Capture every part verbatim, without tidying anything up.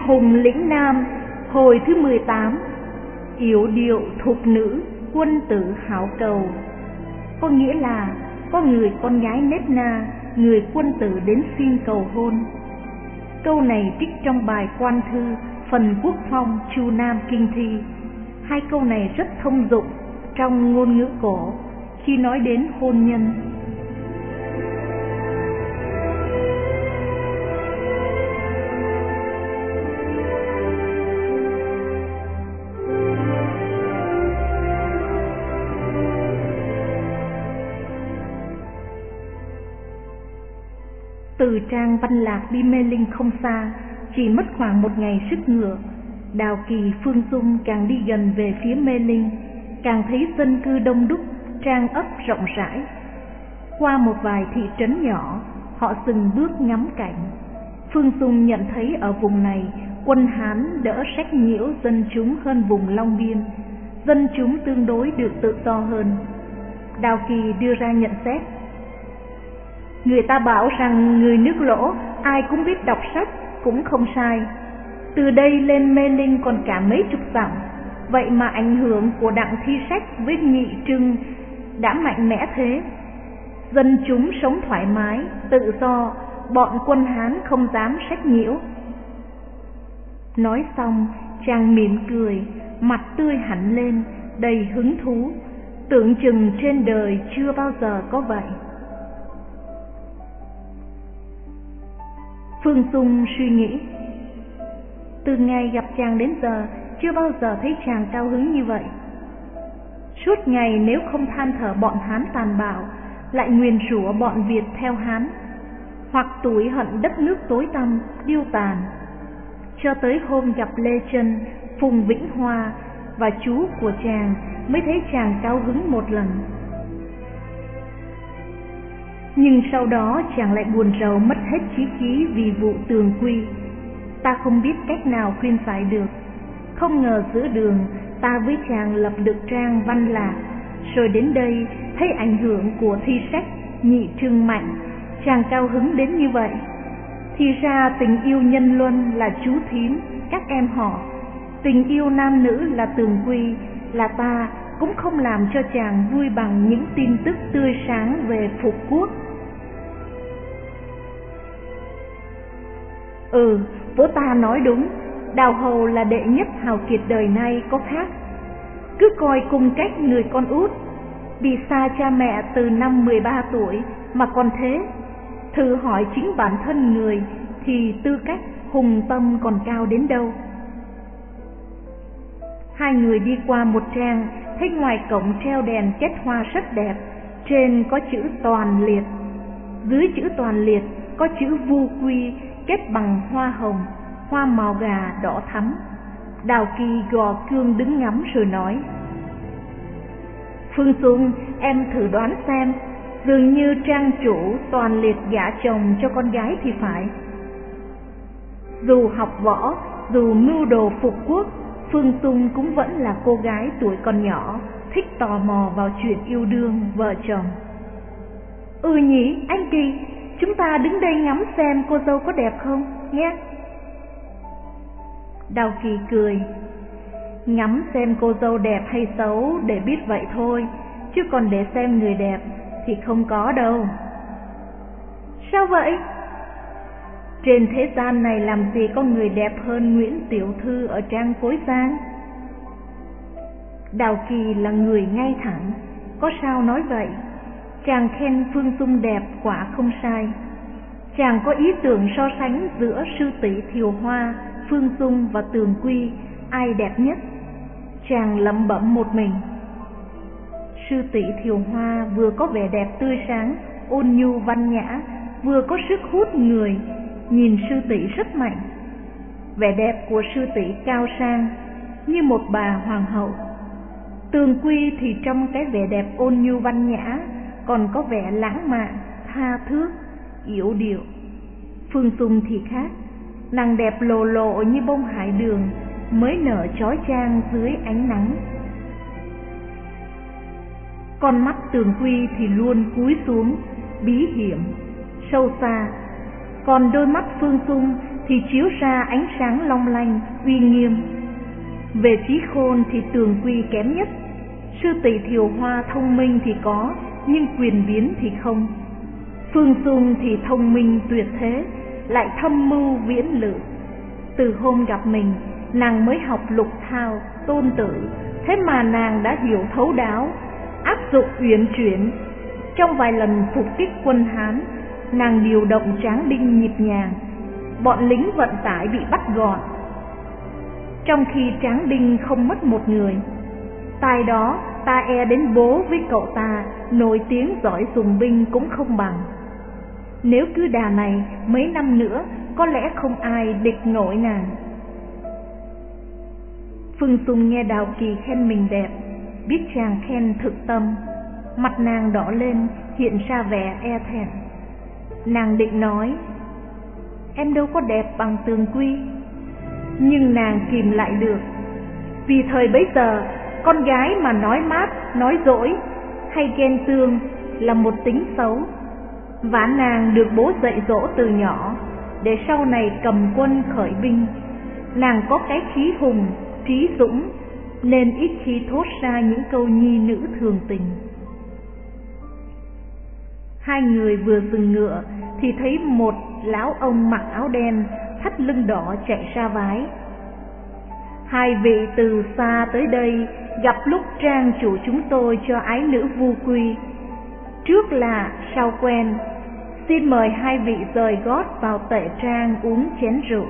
hùng lĩnh nam, hồi thứ mười tám. Yểu điệu thục nữ, quân tử hảo cầu. Có nghĩa là có người con gái nết na, người quân tử đến xin cầu hôn. Câu này trích trong bài Quan Thư, phần Quốc Phong, Chu Nam Kinh Thi. Hai câu này rất thông dụng trong ngôn ngữ cổ khi nói đến hôn nhân. Từ Trang Văn Lạc đi Mê Linh không xa, chỉ mất khoảng một ngày sức ngựa. Đào Kỳ, Phương Dung càng đi gần về phía Mê Linh, càng thấy dân cư đông đúc, trang ấp rộng rãi. Qua một vài thị trấn nhỏ, họ dừng bước ngắm cảnh. Phương Dung nhận thấy ở vùng này, quân Hán đỡ sách nhiễu dân chúng hơn vùng Long Biên, dân chúng tương đối được tự do hơn. Đào Kỳ đưa ra nhận xét: người ta bảo rằng người nước Lỗ ai cũng biết đọc sách, cũng không sai. Từ đây lên Mê Linh còn cả mấy chục dặm, vậy mà ảnh hưởng của Đặng Thi Sách với Nhị Trưng đã mạnh mẽ thế. Dân chúng sống thoải mái, tự do, bọn quân Hán không dám sách nhiễu. Nói xong, chàng mỉm cười, mặt tươi hẳn lên, đầy hứng thú, tưởng chừng trên đời chưa bao giờ có vậy. Phương Dung suy nghĩ, từ ngày gặp chàng đến giờ chưa bao giờ thấy chàng cao hứng như vậy. Suốt ngày nếu không than thở bọn Hán tàn bạo, lại nguyền rủa bọn Việt theo Hán, hoặc tủi hận đất nước tối tăm, điêu tàn. Cho tới hôm gặp Lê Chân, Phùng Vĩnh Hoa và chú của chàng mới thấy chàng cao hứng một lần. Nhưng sau đó chàng lại buồn rầu mất hết chí khí vì vụ tường quy. Ta không biết cách nào khuyên giải được. Không ngờ giữa đường ta với chàng lập được Trang Văn Lạc, rồi đến đây thấy ảnh hưởng của Thi Sách, Nhị Trưng mạnh, chàng cao hứng đến như vậy. Thì ra tình yêu nhân luân là chú thím, các em họ, tình yêu nam nữ là tường quy, là ta cũng không làm cho chàng vui bằng những tin tức tươi sáng về phục quốc. Ừ, bố ta nói đúng, Đào Hầu là đệ nhất hào kiệt đời nay có khác. Cứ coi cung cách người con út, bị xa cha mẹ từ năm mười ba tuổi mà còn thế. Thử hỏi chính bản thân người thì tư cách hùng tâm còn cao đến đâu. Hai người đi qua một trang, thấy ngoài cổng treo đèn kết hoa rất đẹp, trên có chữ Toàn Liệt, dưới chữ Toàn Liệt có chữ Vu Quy kết bằng hoa hồng, hoa màu gà đỏ thắm. Đào Kỳ gò cương đứng ngắm rồi nói: Phương Dung, em thử đoán xem, dường như trang chủ Toàn Liệt gả chồng cho con gái thì phải. Dù học võ, dù mưu đồ phục quốc, Phương Dung cũng vẫn là cô gái tuổi còn nhỏ, thích tò mò vào chuyện yêu đương vợ chồng. Ừ nhỉ, anh Kỳ, chúng ta đứng đây ngắm xem cô dâu có đẹp không, nhé. Đào Kỳ cười: ngắm xem cô dâu đẹp hay xấu để biết vậy thôi, chứ còn để xem người đẹp thì không có đâu. Sao vậy? Trên thế gian này làm gì có người đẹp hơn Nguyễn Tiểu Thư ở trang Cối Giang? Đào Kỳ là người ngay thẳng, có sao nói vậy. Chàng khen Phương Dung đẹp quả không sai. Chàng có ý tưởng so sánh giữa sư tỷ Thiều Hoa, Phương Dung và Tường Quy, ai đẹp nhất. Chàng lẩm bẩm một mình: sư tỷ Thiều Hoa vừa có vẻ đẹp tươi sáng, ôn nhu văn nhã, vừa có sức hút người, nhìn sư tỷ rất mạnh. Vẻ đẹp của sư tỷ cao sang như một bà hoàng hậu. Tường Quy thì trong cái vẻ đẹp ôn nhu văn nhã còn có vẻ lãng mạn, tha thước, yểu điệu. Phương Dung thì khác, nàng đẹp lồ lộ như bông hải đường mới nở chói chang dưới ánh nắng. Con mắt Tường Quy thì luôn cúi xuống, bí hiểm, sâu xa, còn đôi mắt Phương Dung thì chiếu ra ánh sáng long lanh, uy nghiêm. Về trí khôn thì Tường Quy kém nhất. Sư Tỷ Thiều Hoa thông minh thì có, nhưng quyền biến thì không. Phương Dung thì thông minh tuyệt thế, lại thâm mưu viễn lự. Từ hôm gặp mình, nàng mới học Lục Thao, Tôn Tử, thế mà nàng đã hiểu thấu đáo, áp dụng uyển chuyển. Trong vài lần phục kích quân Hán, nàng điều động tráng đinh nhịp nhàng, bọn lính vận tải bị bắt gọn, trong khi tráng đinh không mất một người. Tài đó ta e đến bố với cậu ta nổi tiếng giỏi dùng binh cũng không bằng. Nếu cứ đà này, mấy năm nữa có lẽ không ai địch nổi nàng. Phương Dung nghe Đào Kỳ khen mình đẹp, biết chàng khen thực tâm, mặt nàng đỏ lên, hiện ra vẻ e thẹn. Nàng định nói, em đâu có đẹp bằng Tường Quy, nhưng nàng kìm lại được. Vì thời bấy giờ, con gái mà nói mát, nói dỗi hay ghen tương là một tính xấu. Và nàng được bố dạy dỗ từ nhỏ, để sau này cầm quân khởi binh. Nàng có cái khí hùng, trí dũng, nên ít khi thốt ra những câu nhi nữ thường tình. Hai người vừa dừng ngựa thì thấy một lão ông mặc áo đen, thắt lưng đỏ chạy ra vái. Hai vị từ xa tới đây, gặp lúc trang chủ chúng tôi cho ái nữ vu quy. Trước lạ sau quen, xin mời hai vị rời gót vào tệ trang uống chén rượu.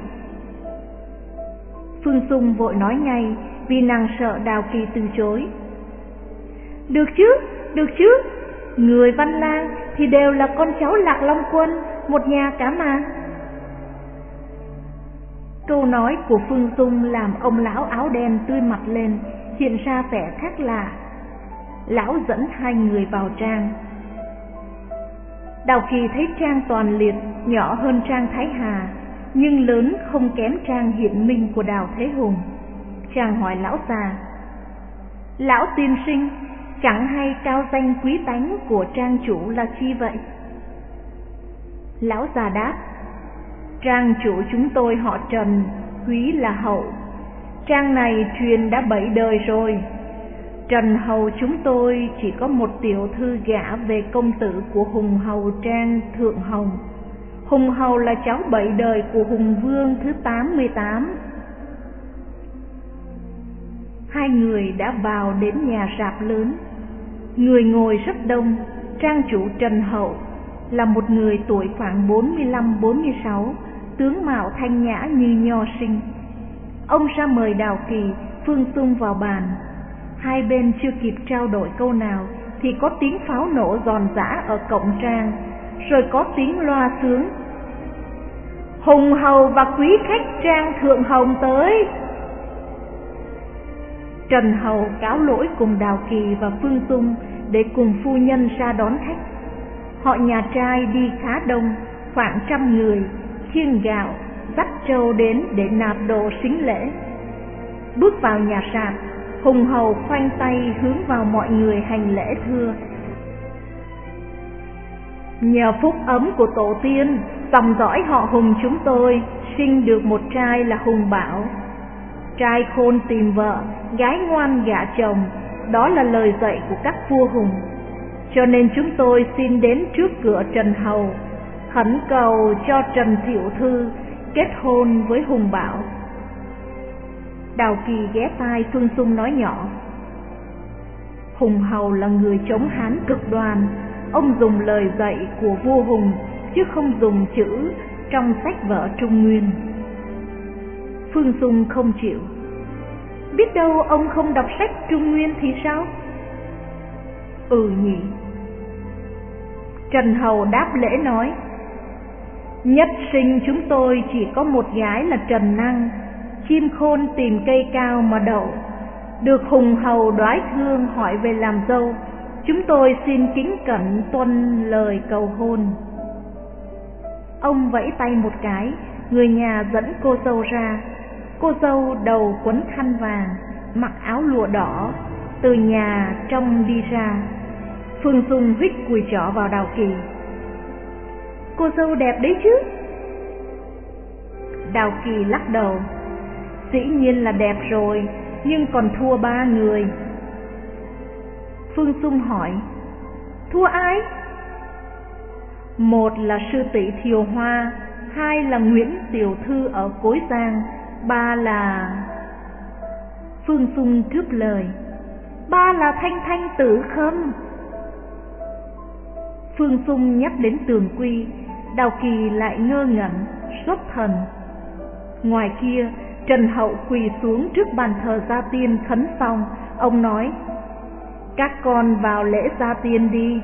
Phương Dung vội nói ngay, vì nàng sợ Đào Kỳ từ chối. Được chứ, được chứ, người Văn Lang thì đều là con cháu Lạc Long Quân, một nhà cả mà. Câu nói của Phương Dung làm ông lão áo đen tươi mặt lên, hiện ra vẻ khác lạ. Lão dẫn hai người vào trang. Đào Kỳ thấy trang Toàn Liệt nhỏ hơn trang Thái Hà, nhưng lớn không kém trang Hiện Minh của Đào Thế Hùng. Chàng hỏi lão già, lão tiên sinh, chẳng hay cao danh quý tánh của trang chủ là chi vậy? Lão già đáp, trang chủ chúng tôi họ Trần, quý là Hậu. Trang này truyền đã bảy đời rồi. Trần Hầu chúng tôi chỉ có một tiểu thư gả về công tử của Hùng Hầu Trang Thượng Hồng. Hùng Hầu là cháu bảy đời của Hùng Vương thứ tám mươi tám. Hai người đã vào đến nhà rạp lớn. Người ngồi rất đông. Trang chủ Trần Hậu là một người tuổi khoảng bốn mươi lăm bốn mươi sáu, tướng mạo thanh nhã như nho sinh. Ông ra mời Đào Kỳ, Phương Dung vào bàn. Hai bên chưa kịp trao đổi câu nào thì có tiếng pháo nổ giòn giã ở cổng trang, rồi có tiếng loa sướng. Hùng Hầu và quý khách Trang Thượng Hồng tới. Trần Hầu cáo lỗi cùng Đào Kỳ và Phương Dung để cùng phu nhân ra đón khách. Họ nhà trai đi khá đông, khoảng trăm người, khiêng gạo, dắt trâu đến để nạp đồ sính lễ. Bước vào nhà rạp, Hùng Hầu khoanh tay hướng vào mọi người hành lễ thưa: nhờ phúc ấm của tổ tiên, dòng dõi họ Hùng chúng tôi sinh được một trai là Hùng Bảo. Trai khôn tìm vợ, gái ngoan gả chồng, đó là lời dạy của các vua Hùng. Cho nên chúng tôi xin đến trước cửa Trần Hầu, khẩn cầu cho Trần Tiểu Thư kết hôn với Hùng Bảo. Đào Kỳ ghé tai Phương Dung nói nhỏ: Hùng Hầu là người chống Hán cực đoan, ông dùng lời dạy của vua Hùng chứ không dùng chữ trong sách vở Trung Nguyên. Phương Dung không chịu: biết đâu ông không đọc sách Trung Nguyên thì sao? Ừ nhỉ. Trần Hầu đáp lễ nói: nhất sinh chúng tôi chỉ có một gái là Trần Năng, chim khôn tìm cây cao mà đậu. Được Hùng Hầu đoái thương hỏi về làm dâu, chúng tôi xin kính cẩn tuân lời cầu hôn. Ông vẫy tay một cái, người nhà dẫn cô dâu ra. Cô dâu đầu quấn khăn vàng, mặc áo lụa đỏ, từ nhà trong đi ra. Phương Dung huých cùi chỏ vào Đào Kỳ: cô dâu đẹp đấy chứ. Đào Kỳ lắc đầu. Dĩ nhiên là đẹp rồi, nhưng còn thua ba người. Phương Dung hỏi, thua ai? Một là sư tỷ Thiều Hoa, hai là Nguyễn Tiểu Thư ở Cối Giang, ba là... Phương Dung cướp lời, ba là Thanh Thanh Tử Khâm. Phương Dung nhắc đến Tường Quy, Đào Kỳ lại ngơ ngẩn, xuất thần. Ngoài kia, Trần Hậu quỳ xuống trước bàn thờ gia tiên khấn xong, ông nói, các con vào lễ gia tiên đi.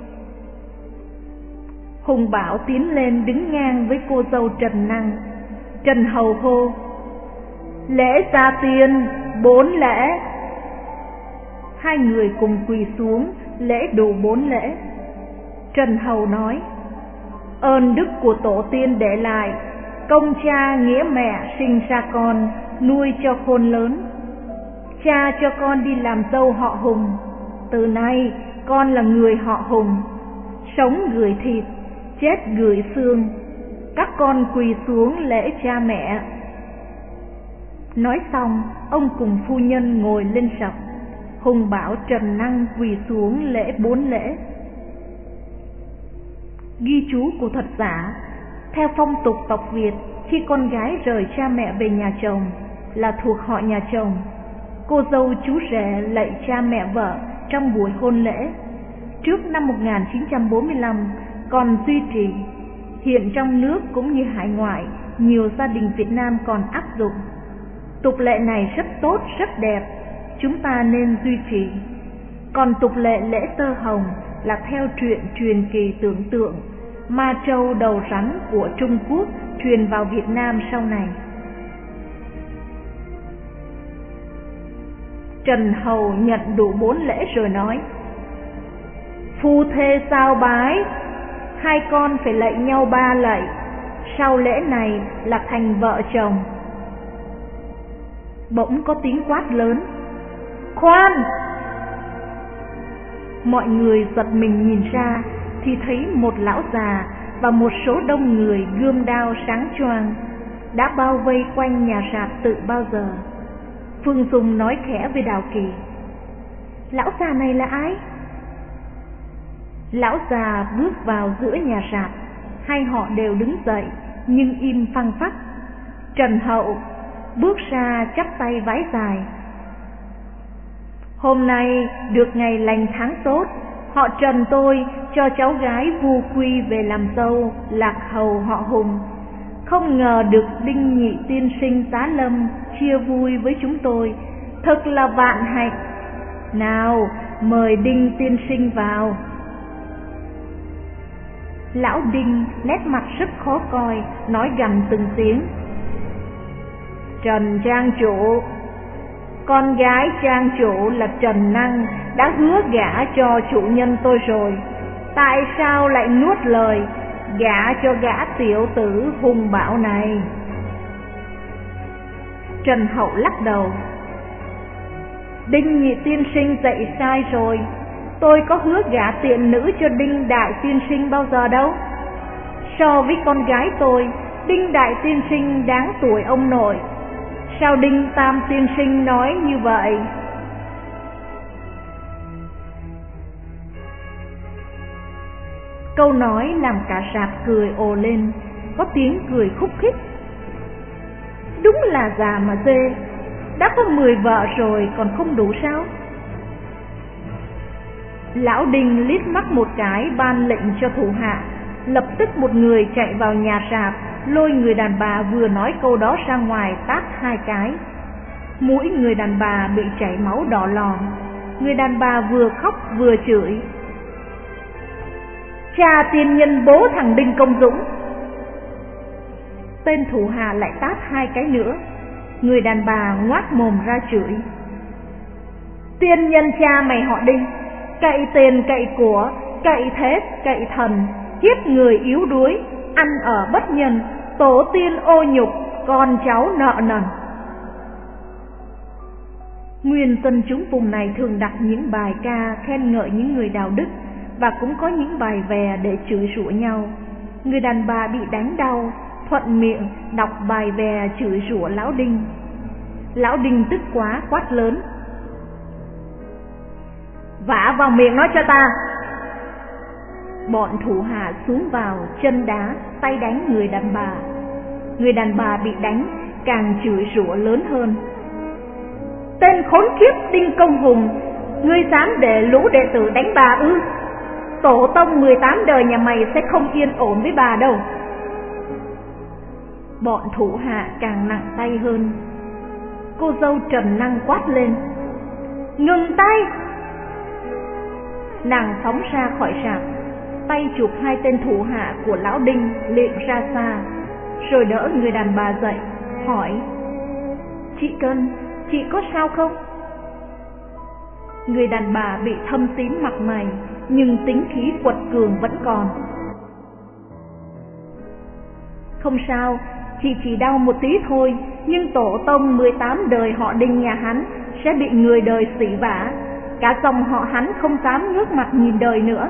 Hùng Bảo tiến lên đứng ngang với cô dâu Trần Năng. Trần Hầu hô, lễ gia tiên, bốn lễ. Hai người cùng quỳ xuống, lễ đủ bốn lễ. Trần Hầu nói, ơn đức của tổ tiên để lại, công cha nghĩa mẹ sinh ra con, nuôi cho khôn lớn. Cha cho con đi làm dâu họ Hùng, từ nay con là người họ Hùng, sống gửi thịt, chết gửi xương. Các con quỳ xuống lễ cha mẹ. Nói xong, ông cùng phu nhân ngồi lên sập. Hùng Bảo Trần Năng quỳ xuống lễ bốn lễ. Ghi chú của thuật giả, theo phong tục tộc Việt, khi con gái rời cha mẹ về nhà chồng là thuộc họ nhà chồng. Cô dâu chú rể lạy cha mẹ vợ trong buổi hôn lễ. Trước năm một nghìn chín trăm bốn mươi lăm còn duy trì, hiện trong nước cũng như hải ngoại, nhiều gia đình Việt Nam còn áp dụng. Tục lệ này rất tốt, rất đẹp, chúng ta nên duy trì. Còn tục lệ lễ tơ hồng là theo truyện truyền kỳ tưởng tượng, ma trâu đầu rắn của Trung Quốc truyền vào Việt Nam sau này. Trần Hầu nhận đủ bốn lễ rồi nói, phu thê sao bái, hai con phải lạy nhau ba lạy, sau lễ này là thành vợ chồng. Bỗng có tiếng quát lớn, khoan! Mọi người giật mình nhìn ra thì thấy một lão già và một số đông người gươm đao sáng choang đã bao vây quanh nhà rạp tự bao giờ. Phương Dung nói khẽ với Đào Kỳ, lão già này là ai? Lão già bước vào giữa nhà rạp, hai họ đều đứng dậy nhưng im phăng phắc. Trần Hậu bước ra chắp tay vái dài, hôm nay được ngày lành tháng tốt, họ Trần tôi cho cháu gái Vu Quy về làm dâu, lạc hầu họ Hùng. Không ngờ được Đinh Nhị tiên sinh giá lâm chia vui với chúng tôi, thật là vạn hạnh. Nào, mời Đinh tiên sinh vào. Lão Đinh nét mặt rất khó coi, nói gằn từng tiếng, Trần trang chủ, con gái trang chủ là Trần Năng đã hứa gả cho chủ nhân tôi rồi, tại sao lại nuốt lời gả cho gã tiểu tử Hùng Bảo này? Trần Hậu lắc đầu, Đinh Nhị tiên sinh dạy sai rồi, tôi có hứa gả tiện nữ cho Đinh Đại tiên sinh bao giờ đâu. So với con gái tôi, Đinh Đại tiên sinh đáng tuổi ông nội, sao Đinh Tam tiên sinh nói như vậy? Câu nói làm cả rạp cười ồ lên, có tiếng cười khúc khích. Đúng là già mà dê, đã có mười vợ rồi còn không đủ sao? Lão Đinh liếc mắt một cái ban lệnh cho thủ hạ, lập tức một người chạy vào nhà rạp, lôi người đàn bà vừa nói câu đó ra ngoài tát hai cái. Mũi người đàn bà bị chảy máu đỏ lòm, người đàn bà vừa khóc vừa chửi, cha tiên nhân bố thằng Đinh Công Dũng. Tên thủ hạ lại tát hai cái nữa, người đàn bà ngoác mồm ra chửi, tiên nhân cha mày họ Đinh, cậy tiền cậy của, cậy thế cậy thần, hiếp người yếu đuối, ăn ở bất nhân, tổ tiên ô nhục, con cháu nợ nần. Nguyên dân chúng vùng này thường đặt những bài ca khen ngợi những người đạo đức, và cũng có những bài vè để chửi rủa nhau. Người đàn bà bị đánh đau, thuận miệng đọc bài vè chửi rủa Lão Đinh. Lão Đinh tức quá quát lớn: vả vào miệng nói cho ta! Bọn thủ hạ xuống vào chân đá tay đánh người đàn bà. Người đàn bà bị đánh càng chửi rủa lớn hơn: tên khốn kiếp Đinh Công Hùng, ngươi dám để lũ đệ tử đánh bà ư? Tổ tông mười tám đời nhà mày sẽ không yên ổn với bà đâu. Bọn thủ hạ càng nặng tay hơn. Cô dâu Trần Năng quát lên: ngừng tay! Nàng phóng ra khỏi rạp, tay chụp hai tên thủ hạ của Lão Đinh liệng ra xa, rồi đỡ người đàn bà dậy, hỏi: chị Cân, chị có sao không? Người đàn bà bị thâm tím mặt mày, nhưng tính khí quật cường vẫn còn. Không sao, chị chỉ đau một tí thôi, nhưng tổ tông mười tám đời họ Đinh nhà hắn sẽ bị người đời sỉ vả, cả dòng họ hắn không dám ngước mặt nhìn đời nữa.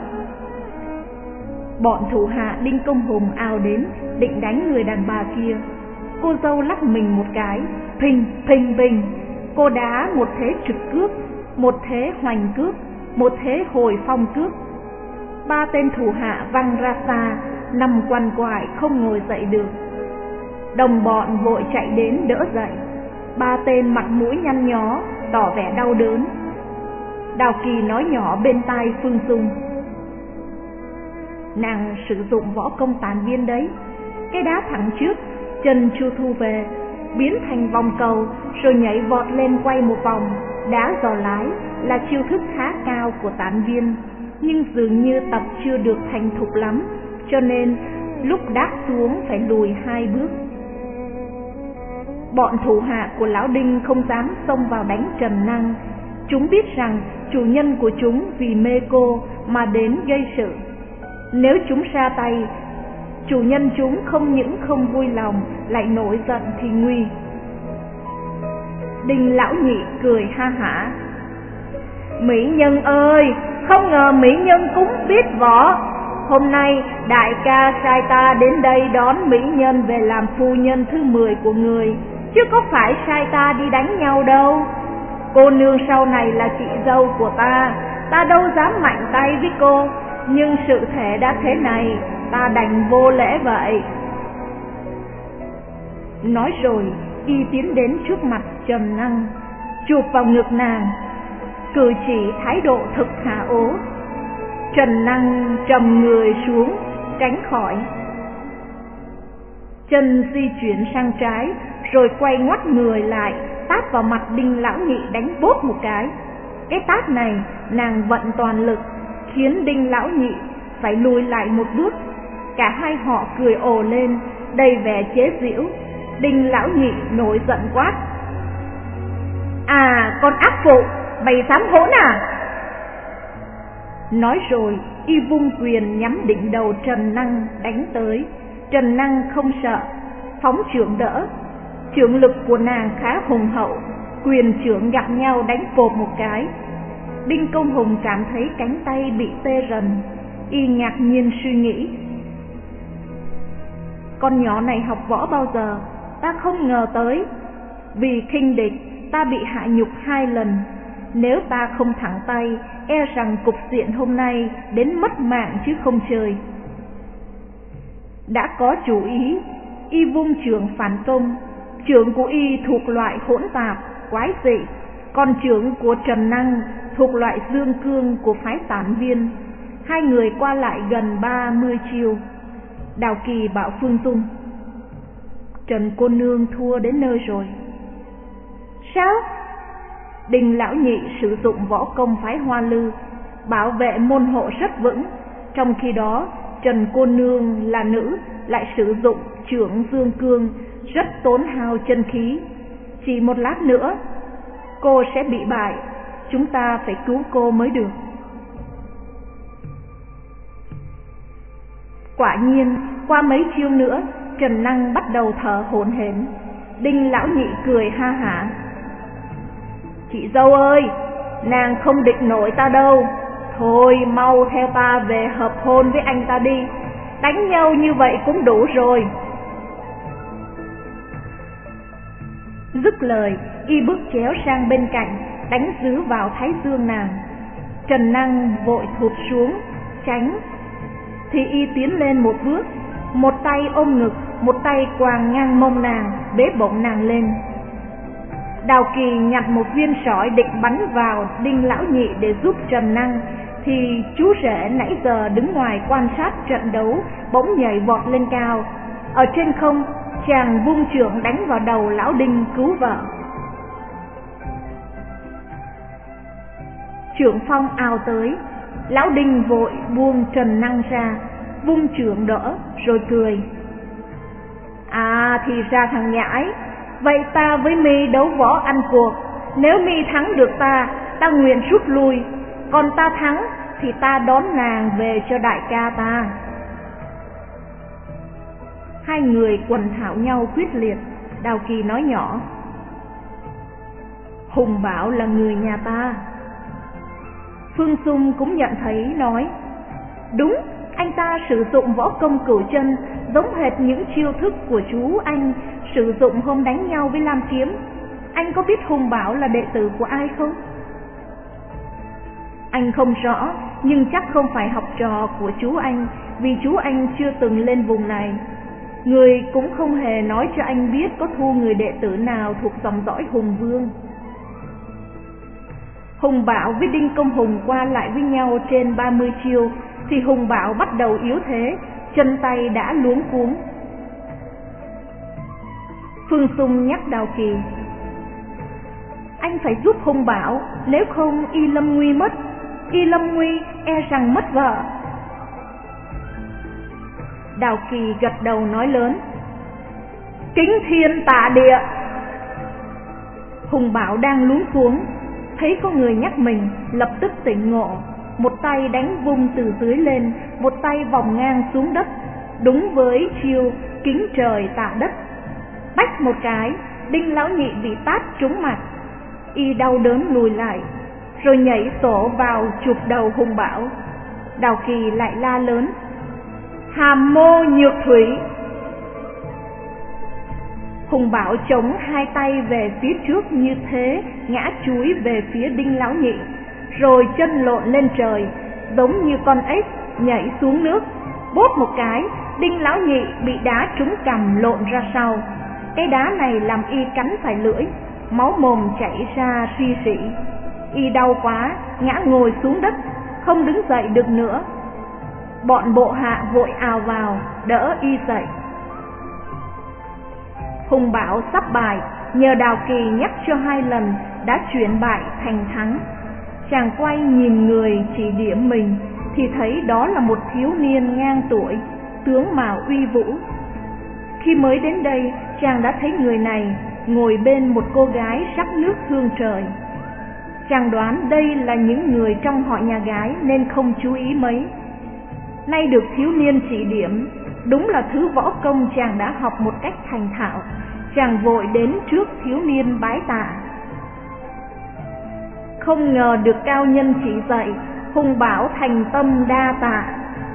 Bọn thủ hạ Đinh Công Hùng ào đến định đánh người đàn bà kia. Cô dâu lắc mình một cái, phình phình phình, cô đá một thế trực cước, một thế hoành cước, một thế hồi phong cước. Ba tên thủ hạ văng ra xa, nằm quằn quại không ngồi dậy được. Đồng bọn vội chạy đến đỡ dậy. Ba tên mặt mũi nhăn nhó, tỏ vẻ đau đớn. Đào Kỳ nói nhỏ bên tai Phương Dung: nàng sử dụng võ công tàn viên đấy. Cái đá thẳng trước, chân chưa thu về, biến thành vòng cầu, rồi nhảy vọt lên quay một vòng. Đá giò lái là chiêu thức khá cao của tán viên, nhưng dường như tập chưa được thành thục lắm, cho nên lúc đáp xuống phải lùi hai bước. Bọn thủ hạ của Lão Đinh không dám xông vào đánh Trần Năng. Chúng biết rằng chủ nhân của chúng vì mê cô mà đến gây sự. Nếu chúng ra tay, chủ nhân chúng không những không vui lòng, lại nổi giận thì nguy. Đinh Lão Nhị cười ha hả: mỹ nhân ơi, không ngờ mỹ nhân cũng biết võ. Hôm nay đại ca sai ta đến đây đón mỹ nhân về làm phu nhân thứ mười của người, chứ có phải sai ta đi đánh nhau đâu. Cô nương sau này là chị dâu của ta, ta đâu dám mạnh tay với cô, nhưng sự thể đã thế này, ta đành vô lễ vậy. Nói rồi y tiến đến trước mặt Trần Năng, chụp vào ngực nàng, cử chỉ thái độ thực hạ ố. Trần Năng trầm người xuống tránh khỏi. Chân di chuyển sang trái, rồi quay ngoắt người lại, tát vào mặt Đinh Lão Nhị đánh bốp một cái. Cái tát này nàng vận toàn lực, khiến Đinh Lão Nhị phải lùi lại một bước. Cả hai họ cười ồ lên, đầy vẻ chế giễu. Đinh Lão Nhị nổi giận quát: à, con ác phụ, mày dám hỗn à? Nói rồi y vung quyền nhắm đỉnh đầu Trần Năng đánh tới. Trần Năng không sợ, phóng chưởng đỡ. Chưởng lực của nàng khá hùng hậu, quyền chưởng gặp nhau đánh cộp một cái. Đinh Công Hùng cảm thấy cánh tay bị tê rần, y ngạc nhiên suy nghĩ: con nhỏ này học võ bao giờ, ta không ngờ tới. Vì khinh địch ta bị hạ nhục hai lần, nếu ta không thẳng tay, e rằng cục diện hôm nay đến mất mạng chứ không chơi. Đã có chủ ý, y vung chưởng phản công. Chưởng của y thuộc loại hỗn tạp, quái dị, còn chưởng của Trần Năng thuộc loại dương cương của phái tản viên. Hai người qua lại gần ba mươi chiêu. Đào Kỳ bảo Phương Dung: Trần cô nương thua đến nơi rồi. Sao? Đinh Lão Nhị sử dụng võ công phái Hoa Lư, bảo vệ môn hộ rất vững. Trong khi đó Trần cô nương là nữ, lại sử dụng chưởng dương cương, rất tốn hao chân khí. Chỉ một lát nữa cô sẽ bị bại, chúng ta phải cứu cô mới được. Quả nhiên qua mấy chiêu nữa, Trần Năng bắt đầu thở hổn hển. Đinh Lão Nhị cười ha hả: chị dâu ơi, nàng không địch nổi ta đâu. Thôi mau theo ta về hợp hôn với anh ta đi, đánh nhau như vậy cũng đủ rồi. Dứt lời, y bước chéo sang bên cạnh, đánh dứ vào thái dương nàng. Trần Năng vội thụt xuống tránh, thì y tiến lên một bước, một tay ôm ngực, một tay quàng ngang mông nàng, bế bổng nàng lên. Đào Kỳ nhặt một viên sỏi định bắn vào Đinh Lão Nhị để giúp Trần Năng, thì chú rể nãy giờ đứng ngoài quan sát trận đấu bỗng nhảy vọt lên cao. Ở trên không, chàng vung chưởng đánh vào đầu Lão Đinh cứu vợ. Chưởng phong ào tới, Lão Đinh vội buông Trần Năng ra, vung chưởng đỡ rồi cười. À thì ra thằng nhãi, vậy ta với mi đấu võ ăn cuộc, nếu mi thắng được ta, ta nguyện rút lui, còn ta thắng thì ta đón nàng về cho đại ca ta. Hai người quần thảo nhau quyết liệt. Đào Kỳ nói nhỏ: Hùng Bảo là người nhà ta. Phương Dung cũng nhận thấy, nói: Đúng, anh ta sử dụng võ công cửu chân, giống hệt những chiêu thức của chú anh sử dụng hôm đánh nhau với Lam Kiếm. Anh có biết Hùng Bảo là đệ tử của ai không? Anh không rõ, nhưng chắc không phải học trò của chú anh, vì chú anh chưa từng lên vùng này. Người cũng không hề nói cho anh biết có thu người đệ tử nào thuộc dòng dõi Hùng Vương. Hùng Bảo với Đinh Công Hùng qua lại với nhau trên ba mươi chiêu, thì Hùng Bảo bắt đầu yếu thế, chân tay đã luống cuống. Phương Dung nhắc Đào Kỳ: Anh phải giúp Hùng Bảo, nếu không y lâm nguy mất. Y lâm nguy e rằng mất vợ. Đào Kỳ gật đầu nói lớn: Kính thiên tạ địa. Hùng Bảo đang luống cuống, thấy có người nhắc mình, lập tức tỉnh ngộ, một tay đánh vung từ dưới lên, một tay vòng ngang xuống đất, đúng với chiêu kính trời tạ đất. Bách một cái, Đinh Lão Nhị bị tát trúng mặt, y đau đớn lùi lại, rồi nhảy tổ vào chụp đầu Hùng Bảo. Đào Kỳ lại la lớn: Hàm mô nhược thủy. Hùng Bảo chống hai tay về phía trước như thế, ngã chúi về phía Đinh Lão Nhị, rồi chân lộn lên trời, giống như con ếch nhảy xuống nước. Bốp một cái, Đinh Lão Nhị bị đá trúng cằm lộn ra sau. Cái đá này làm y cắn phải lưỡi, máu mồm chảy ra suy rỉ. Y đau quá, ngã ngồi xuống đất, không đứng dậy được nữa. Bọn bộ hạ vội ào vào đỡ y dậy. Hùng Bảo sắp bài, nhờ Đào Kỳ nhắc cho hai lần đã chuyển bại thành thắng. Chàng quay nhìn người chỉ điểm mình, thì thấy đó là một thiếu niên ngang tuổi, tướng mạo uy vũ. Khi mới đến đây, chàng đã thấy người này ngồi bên một cô gái sắc nước hương trời. Chàng đoán đây là những người trong họ nhà gái nên không chú ý mấy. Nay được thiếu niên chỉ điểm, đúng là thứ võ công chàng đã học một cách thành thạo. Chàng vội đến trước thiếu niên bái tạ. Không ngờ được cao nhân chỉ dạy, Hùng Bảo thành tâm đa tạ.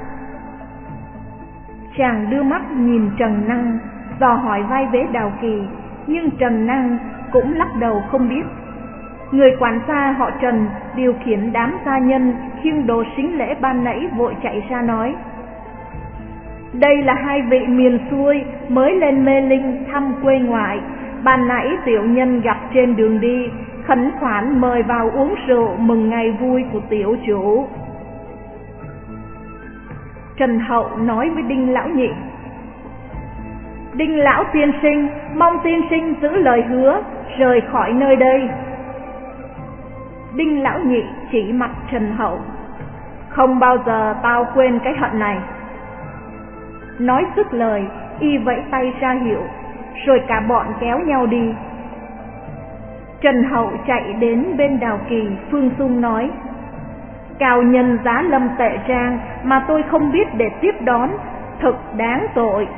Chàng đưa mắt nhìn Trần Năng, dò hỏi vai vế Đào Kỳ, nhưng Trần Năng cũng lắc đầu không biết. Người quản gia họ Trần điều khiển đám gia nhân khiêng đồ sính lễ ban nãy vội chạy ra nói: Đây là hai vị miền xuôi mới lên Mê Linh thăm quê ngoại, ban nãy tiểu nhân gặp trên đường đi, khẩn khoản mời vào uống rượu mừng ngày vui của tiểu chủ. Trần Hậu nói với Đinh Lão Nhị: Đinh Lão tiên sinh, mong tiên sinh giữ lời hứa, rời khỏi nơi đây. Đinh Lão Nhị chỉ mặt Trần Hậu: Không bao giờ tao quên cái hận này. Nói dứt lời, y vẫy tay ra hiệu, rồi cả bọn kéo nhau đi. Trần Hậu chạy đến bên Đào Kỳ. Phương Dung nói: Cao nhân giá lâm tệ trang mà tôi không biết để tiếp đón, thật đáng tội.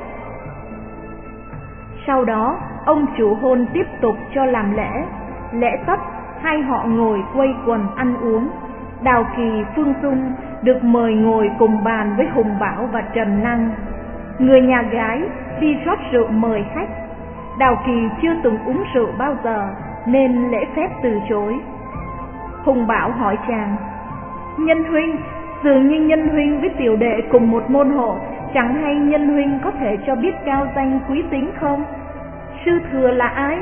Sau đó ông chủ hôn tiếp tục cho làm lễ. Lễ tất, hai họ ngồi quây quần ăn uống. Đào Kỳ, Phương Dung được mời ngồi cùng bàn với Hùng Bảo và Trần Năng. Người nhà gái đi rót rượu mời khách. Đào Kỳ chưa từng uống rượu bao giờ nên lễ phép từ chối. Hùng Bảo hỏi chàng: Nhân huynh, dường như Nhân huynh với tiểu đệ cùng một môn hộ, chẳng hay Nhân huynh có thể cho biết cao danh quý tính không? Sư thừa là ai?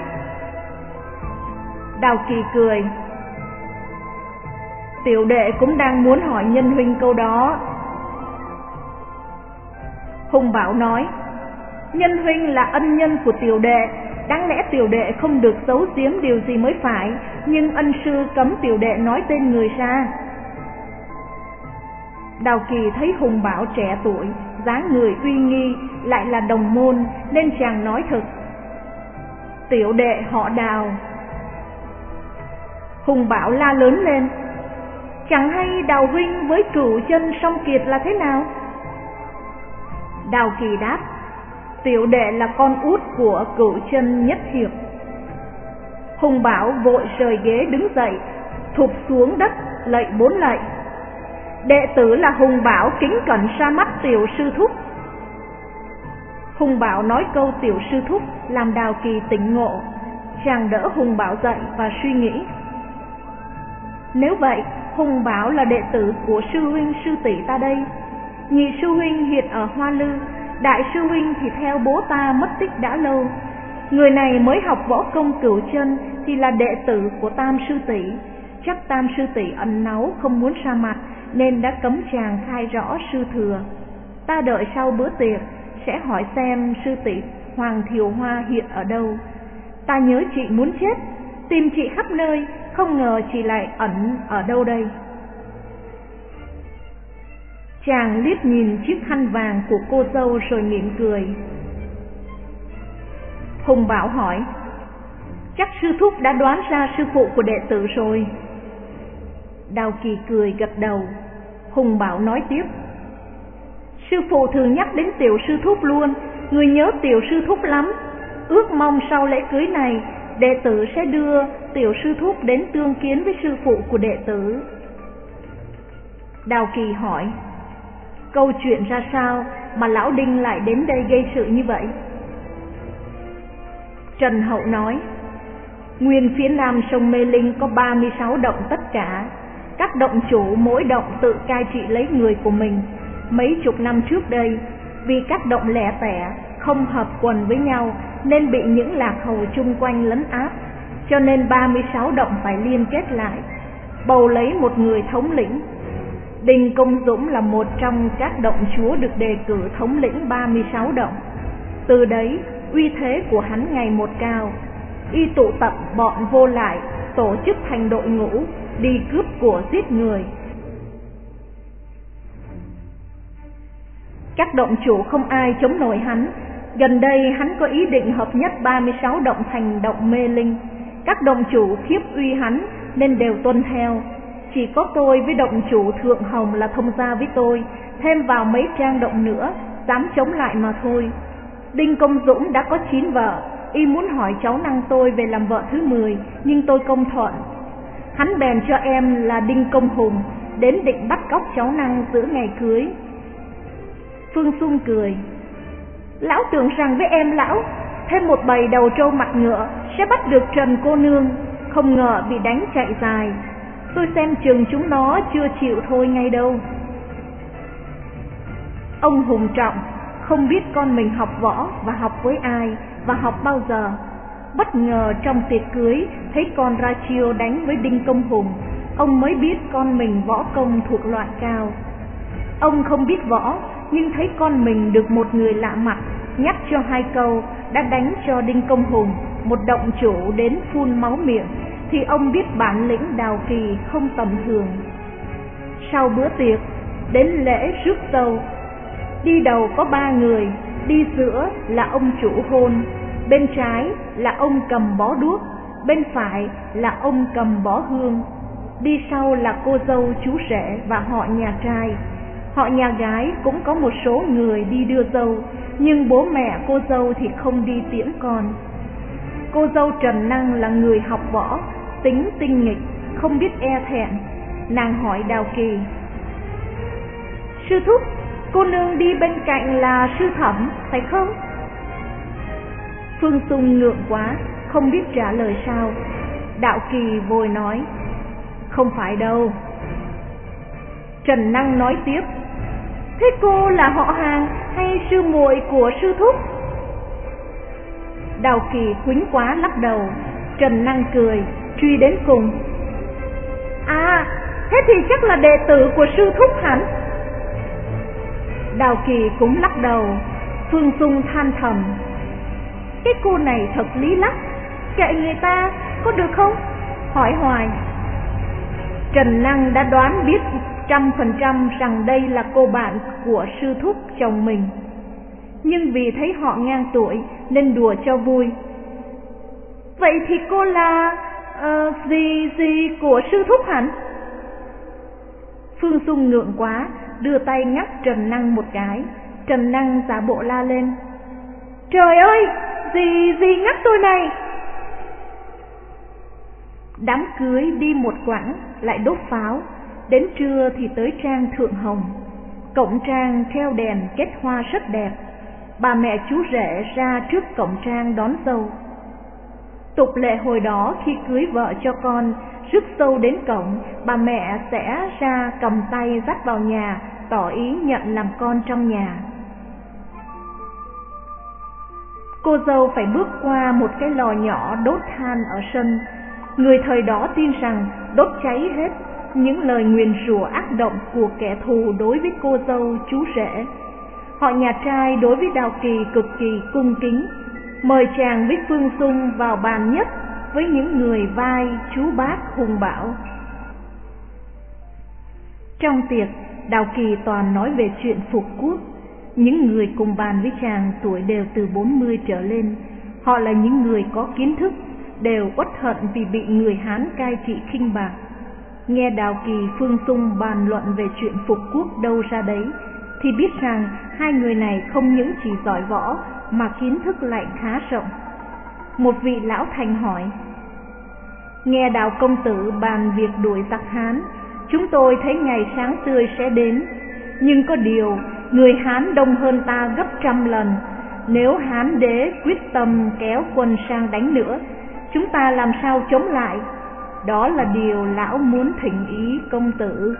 Đào Kỳ cười: Tiểu đệ cũng đang muốn hỏi Nhân huynh câu đó. Hùng Bảo nói: Nhân huynh là ân nhân của tiểu đệ, đáng lẽ tiểu đệ không được giấu giếm điều gì mới phải, nhưng ân sư cấm tiểu đệ nói tên người ra. Đào Kỳ thấy Hùng Bảo trẻ tuổi, dáng người uy nghi, lại là đồng môn, nên chàng nói thật: Tiểu đệ họ Đào. Hùng Bảo la lớn lên: Chẳng hay Đào huynh với Cửu Chân Song Kiệt là thế nào? Đào Kỳ đáp: Tiểu đệ là con út của Cửu Chân Nhất Hiệp. Hùng Bảo vội rời ghế đứng dậy, thụp xuống đất lạy bốn lạy: Đệ tử là Hùng Bảo kính cẩn ra mắt tiểu sư thúc. Hùng Bảo nói câu tiểu sư thúc làm Đào Kỳ tỉnh ngộ. Chàng đỡ Hùng Bảo dậy và suy nghĩ: Nếu vậy, Hùng Bảo là đệ tử của sư huynh sư tỷ ta đây. Nhị sư huynh hiện ở Hoa Lư, đại sư huynh thì theo bố ta mất tích đã lâu. Người này mới học võ công Cửu Chân thì là đệ tử của tam sư tỷ. Chắc tam sư tỷ ẩn náu không muốn ra mặt nên đã cấm chàng khai rõ sư thừa. Ta đợi sau bữa tiệc sẽ hỏi xem sư tỷ Hoàng Thiều Hoa hiện ở đâu. Ta nhớ chị muốn chết, tìm chị khắp nơi, không ngờ chị lại ẩn ở đâu đây. Chàng liếc nhìn chiếc khăn vàng của cô dâu rồi mỉm cười. Hùng Bảo hỏi: Chắc sư thúc đã đoán ra sư phụ của đệ tử rồi. Đào Kỳ cười gật đầu. Hùng Bảo nói tiếp: Sư phụ thường nhắc đến tiểu sư thúc luôn, người nhớ tiểu sư thúc lắm. Ước mong sau lễ cưới này, đệ tử sẽ đưa tiểu sư thúc đến tương kiến với sư phụ của đệ tử. Đào Kỳ hỏi: Câu chuyện ra sao mà lão Đinh lại đến đây gây sự như vậy? Trần Hậu nói: Nguyên phía nam sông Mê Linh có ba mươi sáu động tất cả. Các động chủ mỗi động tự cai trị lấy người của mình. Mấy chục năm trước đây, vì các động lẻ tẻ không hợp quần với nhau nên bị những lạc hầu chung quanh lấn áp, cho nên ba mươi sáu động phải liên kết lại, bầu lấy một người thống lĩnh. Đinh Công Dũng là một trong các động chúa được đề cử thống lĩnh ba mươi sáu động. Từ đấy, uy thế của hắn ngày một cao. Y tụ tập bọn vô lại, tổ chức thành đội ngũ, đi cướp của giết người. Các động chủ không ai chống nổi hắn. Gần đây hắn có ý định hợp nhất ba mươi sáu động thành động Mê Linh. Các động chủ khiếp uy hắn nên đều tuân theo. Chỉ có tôi với động chủ Thượng Hồng là thông gia với tôi, thêm vào mấy trang động nữa, dám chống lại mà thôi. Đinh Công Dũng đã có chín vợ, y muốn hỏi cháu năng tôi về làm vợ thứ mười, nhưng tôi công thuận. Hắn bèn cho em là Đinh Công Hùng đến định bắt cóc cháu năng giữa ngày cưới. Phương Xung cười: Lão tưởng rằng với em lão thêm một bầy đầu trâu mặt ngựa sẽ bắt được Trần cô nương, không ngờ bị đánh chạy dài. Tôi xem chừng chúng nó chưa chịu thôi ngay đâu. Ông Hùng Trọng không biết con mình học võ và học với ai và học bao giờ. Bất ngờ trong tiệc cưới thấy con ra chiêu đánh với Đinh Công Hùng, ông mới biết con mình võ công thuộc loại cao. Ông không biết võ, nhưng thấy con mình được một người lạ mặt nhắc cho hai câu đã đánh cho Đinh Công Hùng, một động chủ, đến phun máu miệng, thì ông biết bản lĩnh Đào Kỳ không tầm thường. Sau bữa tiệc, đến lễ rước dâu. Đi đầu có ba người, đi giữa là ông chủ hôn, bên trái là ông cầm bó đuốc, bên phải là ông cầm bó hương. Đi sau là cô dâu, chú rể và họ nhà trai. Họ nhà gái cũng có một số người đi đưa dâu, nhưng bố mẹ cô dâu thì không đi tiễn con. Cô dâu Trần Năng là người học võ, tính tinh nghịch, không biết e thẹn. Nàng hỏi Đào Kỳ: Sư thúc, cô nương đi bên cạnh là sư thẩm, phải không? Phương Dung ngượng quá, không biết trả lời sao. Đạo Kỳ vội nói: Không phải đâu. Trần Năng nói tiếp: Thế cô là họ hàng hay sư muội của sư thúc? Đạo Kỳ quýnh quá lắc đầu. Trần Năng cười, truy đến cùng: À, thế thì chắc là đệ tử của sư thúc hẳn. Đạo Kỳ cũng lắc đầu. Phương Dung than thầm: Cái cô này thật lý lắc, kệ người ta có được không? Hỏi hoài. Trần Năng đã đoán biết trăm phần trăm rằng đây là cô bạn của sư thúc chồng mình, nhưng vì thấy họ ngang tuổi nên đùa cho vui: Vậy thì cô là uh, gì gì của sư thúc hẳn? Phương Dung ngượng quá, đưa tay ngắt Trần Năng một cái. Trần Năng giả bộ la lên: Trời ơi, gì gì ngắt tôi này! Đám cưới đi một quãng lại đốt pháo. Đến trưa thì tới trang Thượng Hồng. Cổng trang treo đèn kết hoa rất đẹp. Bà mẹ chú rể ra trước cổng trang đón dâu. Tục lệ hồi đó khi cưới vợ cho con, rước dâu đến cổng, bà mẹ sẽ ra cầm tay dắt vào nhà, tỏ ý nhận làm con trong nhà. Cô dâu phải bước qua một cái lò nhỏ đốt than ở sân. Người thời đó tin rằng đốt cháy hết những lời nguyền rủa ác động của kẻ thù đối với cô dâu chú rể. Họ nhà trai đối với Đạo Kỳ cực kỳ cung kính, mời chàng với Phương Dung vào bàn nhất với những người vai chú bác hùng bảo. Trong tiệc, Đạo Kỳ toàn nói về chuyện phục quốc. Những người cùng bàn với chàng tuổi đều từ bốn mươi trở lên. Họ là những người có kiến thức, đều uất hận vì bị người Hán cai trị khinh bạc. Nghe Đạo Kỳ Phương Dung bàn luận về chuyện phục quốc đâu ra đấy, thì biết rằng hai người này không những chỉ giỏi võ mà kiến thức lại khá rộng. Một vị lão thành hỏi: Nghe Đạo công tử bàn việc đuổi giặc Hán, chúng tôi thấy ngày sáng tươi sẽ đến. Nhưng có điều, người Hán đông hơn ta gấp trăm lần. Nếu Hán đế quyết tâm kéo quân sang đánh nữa, chúng ta làm sao chống lại? Đó là điều lão muốn thỉnh ý công tử.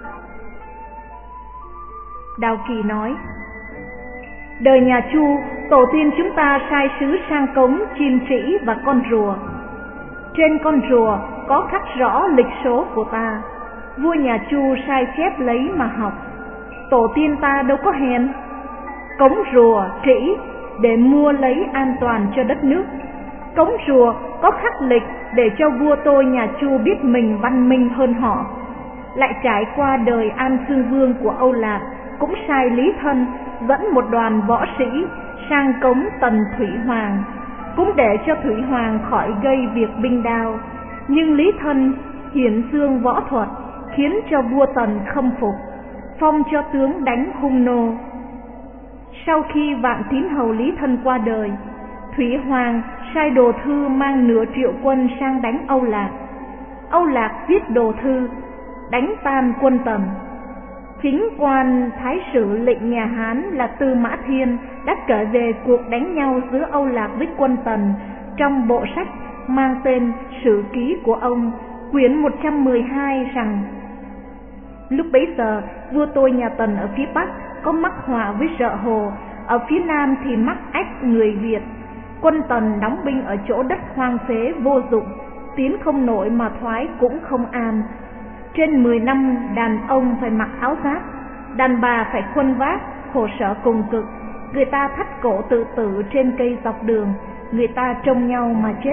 Đạo Kỳ nói: Đời nhà Chu, tổ tiên chúng ta sai sứ sang cống chim trĩ và con rùa. Trên con rùa có khắc rõ lịch số của ta. Vua nhà Chu sai chép lấy mà học. Tổ tiên ta đâu có hèn. Cống rùa, trĩ để mua lấy an toàn cho đất nước. Cống rùa có khắc lịch để cho vua tôi nhà Chu biết mình văn minh hơn họ. Lại trải qua đời An Dương Vương của Âu Lạc, cũng sai Lý Thân dẫn một đoàn võ sĩ sang cống Tần Thủy Hoàng, cũng để cho Thủy Hoàng khỏi gây việc binh đao. Nhưng Lý Thân hiển dương võ thuật, khiến cho vua Tần khâm phục, phong cho tướng đánh hung nô. Sau khi Vạn Tín hầu Lý Thân qua đời, Thủy Hoàng sai đồ thư mang nửa triệu quân sang đánh Âu Lạc. Âu Lạc viết đồ thư đánh tan quân Tần. Chính quan thái sử lệnh nhà Hán là Tư Mã Thiên đã kể về cuộc đánh nhau giữa Âu Lạc với quân Tần trong bộ sách mang tên Sử Ký của ông, quyển một trăm mười hai, rằng: Lúc bấy giờ, vua tôi nhà Tần ở phía Bắc có mắc họa với Rợ Hồ, ở phía Nam thì mắc ách người Việt. Quân Tần đóng binh ở chỗ đất hoang phế vô dụng, tiến không nổi mà thoái cũng không an. Trên mười năm đàn ông phải mặc áo giáp, đàn bà phải khuân vác, khổ sở cùng cực. Người ta thắt cổ tự tử trên cây dọc đường, người ta trông nhau mà chết.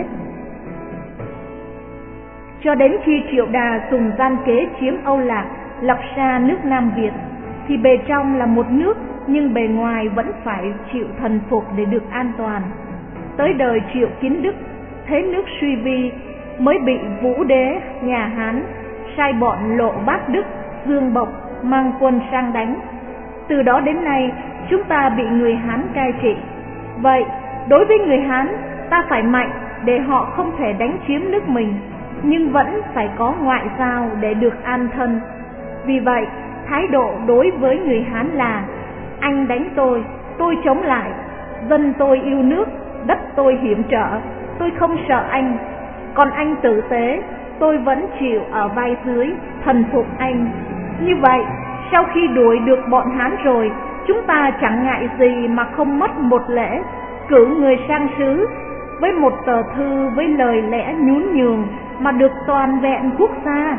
Cho đến khi Triệu Đà dùng gian kế chiếm Âu Lạc, lập ra nước Nam Việt, thì bề trong là một nước, nhưng bề ngoài vẫn phải chịu thần phục để được an toàn. Tới đời Triệu Kiến Đức, thế nước suy vi, mới bị Vũ Đế nhà Hán sai bọn Lộ Bác Đức, Dương Bộc mang quân sang đánh. Từ đó đến nay, chúng ta bị người Hán cai trị. Vậy, đối với người Hán, ta phải mạnh để họ không thể đánh chiếm nước mình, nhưng vẫn phải có ngoại giao để được an thân. Vì vậy, thái độ đối với người Hán là: anh đánh tôi, tôi chống lại. Dân tôi yêu nước, đất tôi hiểm trở, tôi không sợ anh. Còn anh tử tế, tôi vẫn chịu ở vai dưới, thần phục anh. Như vậy, sau khi đuổi được bọn Hán rồi, chúng ta chẳng ngại gì mà không mất một lễ, cử người sang sứ với một tờ thư với lời lẽ nhún nhường mà được toàn vẹn quốc gia.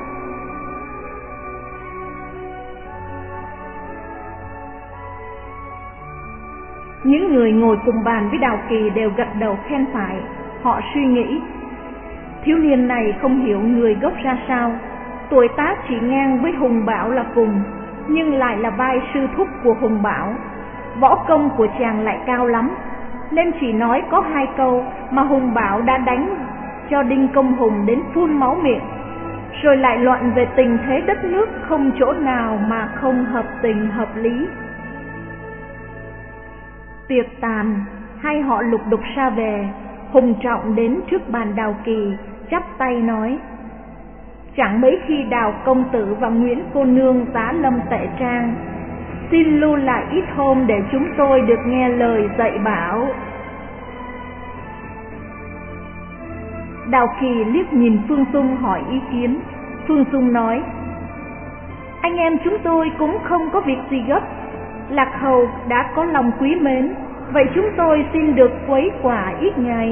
Những người ngồi cùng bàn với Đào Kỳ đều gật đầu khen phải. Họ suy nghĩ, thiếu niên này không hiểu người gốc ra sao, tuổi tác chỉ ngang với Hùng Bảo là cùng, nhưng lại là vai sư thúc của Hùng Bảo. Võ công của chàng lại cao lắm, nên chỉ nói có hai câu mà Hùng Bảo đã đánh cho Đinh Công Hùng đến phun máu miệng, rồi lại luận về tình thế đất nước không chỗ nào mà không hợp tình hợp lý. Tiệc tàn, hai họ lục đục ra về. Hùng Trọng đến trước bàn Đào Kỳ, chắp tay nói: chẳng mấy khi Đào công tử và Nguyễn cô nương giá lâm Tệ Trang, xin lưu lại ít hôm để chúng tôi được nghe lời dạy bảo. Đào Kỳ liếc nhìn Phương Dung hỏi ý kiến. Phương Dung nói: anh em chúng tôi cũng không có việc gì gấp, Lạc Hầu đã có lòng quý mến, vậy chúng tôi xin được quấy quả ít ngày.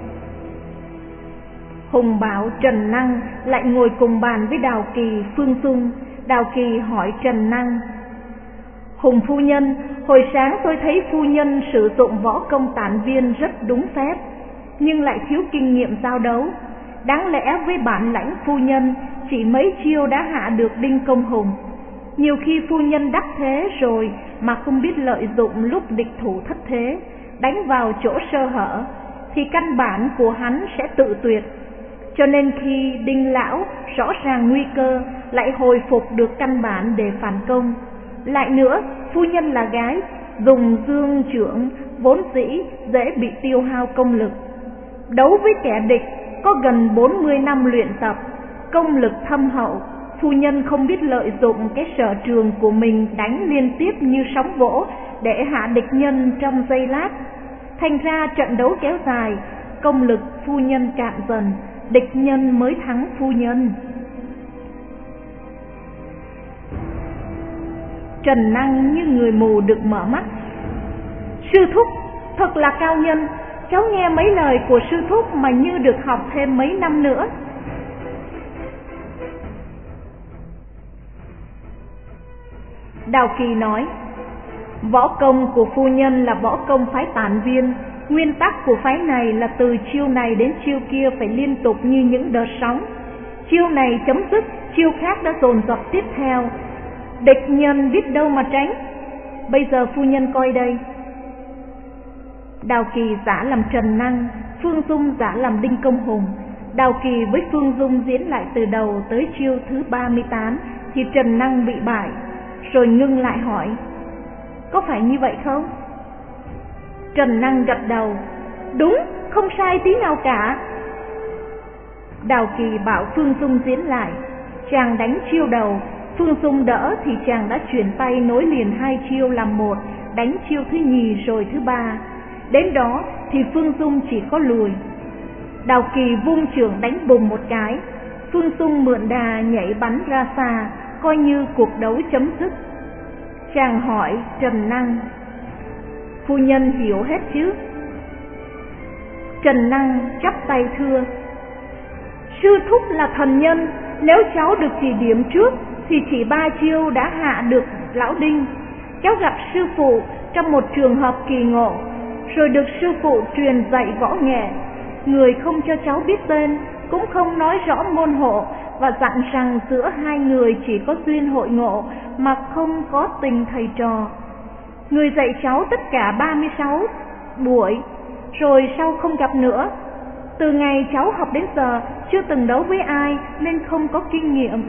Hùng Bảo, Trần Năng lại ngồi cùng bàn với Đào Kỳ, Phương Dung. Đào Kỳ hỏi Trần Năng: Hùng phu nhân, hồi sáng tôi thấy phu nhân sử dụng võ công tản viên rất đúng phép, nhưng lại thiếu kinh nghiệm giao đấu. Đáng lẽ với bản lãnh phu nhân, chỉ mấy chiêu đã hạ được Đinh Công Hùng. Nhiều khi phu nhân đắc thế rồi mà không biết lợi dụng lúc địch thủ thất thế, đánh vào chỗ sơ hở, thì căn bản của hắn sẽ tự tuyệt. Cho nên khi Đinh lão rõ ràng nguy cơ, lại hồi phục được căn bản để phản công. Lại nữa, phu nhân là gái, dùng dương chưởng vốn dĩ dễ bị tiêu hao công lực. Đấu với kẻ địch có gần bốn mươi năm luyện tập, công lực thâm hậu, phu nhân không biết lợi dụng cái sở trường của mình đánh liên tiếp như sóng vỗ để hạ địch nhân trong giây lát. Thành ra trận đấu kéo dài, công lực phu nhân cạn dần, địch nhân mới thắng phu nhân. Trần Năng như người mù được mở mắt. Sư thúc thật là cao nhân, cháu nghe mấy lời của sư thúc mà như được học thêm mấy năm nữa. Đào Kỳ nói: võ công của phu nhân là võ công phái tản viên, nguyên tắc của phái này là từ chiêu này đến chiêu kia phải liên tục như những đợt sóng. Chiêu này chấm dứt, chiêu khác đã dồn dập tiếp theo, địch nhân biết đâu mà tránh. Bây giờ phu nhân coi đây. Đào Kỳ giả làm Trần Năng, Phương Dung giả làm Đinh Công Hùng. Đào Kỳ với Phương Dung diễn lại từ đầu tới chiêu thứ ba mươi tám thì Trần Năng bị bại, rồi ngưng lại hỏi: có phải như vậy không? Trần Năng gật đầu: đúng, không sai tí nào cả. Đào Kỳ bảo Phương Dung diễn lại. Chàng đánh chiêu đầu, Phương Dung đỡ thì chàng đã chuyển tay nối liền hai chiêu làm một, đánh chiêu thứ nhì rồi thứ ba. Đến đó thì Phương Dung chỉ có lùi. Đào Kỳ vung chưởng đánh bùng một cái, Phương Dung mượn đà nhảy bắn ra xa, coi như cuộc đấu chấm dứt. Chàng hỏi Trần Năng: phu nhân hiểu hết chứ? Trần Năng chắp tay thưa: sư thúc là thần nhân, nếu cháu được chỉ điểm trước thì chỉ ba chiêu đã hạ được lão Đinh. Cháu gặp sư phụ trong một trường hợp kỳ ngộ, rồi được sư phụ truyền dạy võ nghệ. Người không cho cháu biết tên, cũng không nói rõ môn hộ, và dặn rằng giữa hai người chỉ có duyên hội ngộ mà không có tình thầy trò. Người dạy cháu tất cả ba mươi sáu buổi, rồi sau không gặp nữa. Từ ngày cháu học đến giờ chưa từng đấu với ai nên không có kinh nghiệm.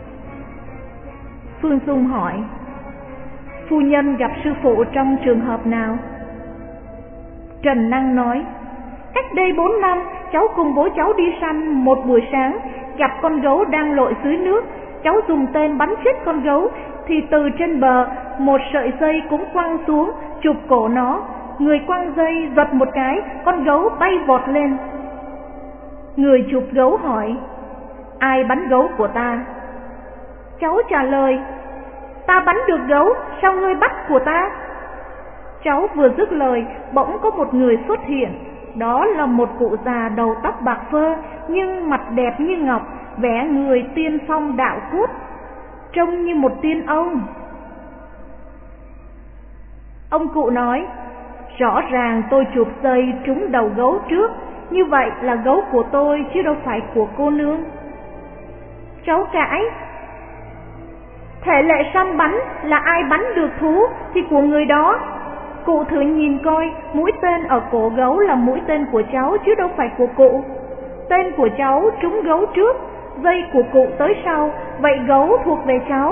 Phương Dung hỏi: phu nhân gặp sư phụ trong trường hợp nào? Trần Năng nói: cách đây bốn năm, cháu cùng bố cháu đi săn một buổi sáng, gặp con gấu đang lội dưới nước. Cháu dùng tên bắn chết con gấu, thì từ trên bờ một sợi dây cũng quăng xuống chụp cổ nó. người quăng dây giật một cái, con gấu bay vọt lên. Người chụp gấu hỏi: ai bắn gấu của ta? Cháu trả lời: ta bắn được gấu, sao ngươi bắt của ta? Cháu vừa dứt lời, bỗng có một người xuất hiện. Đó là một cụ già đầu tóc bạc phơ, nhưng mặt đẹp như ngọc, vẻ người tiên phong đạo cốt, trông như một tiên ông. Ông cụ nói: rõ ràng tôi chụp dây trúng đầu gấu trước, như vậy là gấu của tôi chứ đâu phải của cô nương. Cháu cãi: thể lệ săn bắn là ai bắn được thú thì của người đó. Cụ thử nhìn coi, mũi tên ở cổ gấu là mũi tên của cháu chứ đâu phải của cụ. Tên của cháu trúng gấu trước, dây của cụ tới sau, vậy gấu thuộc về cháu.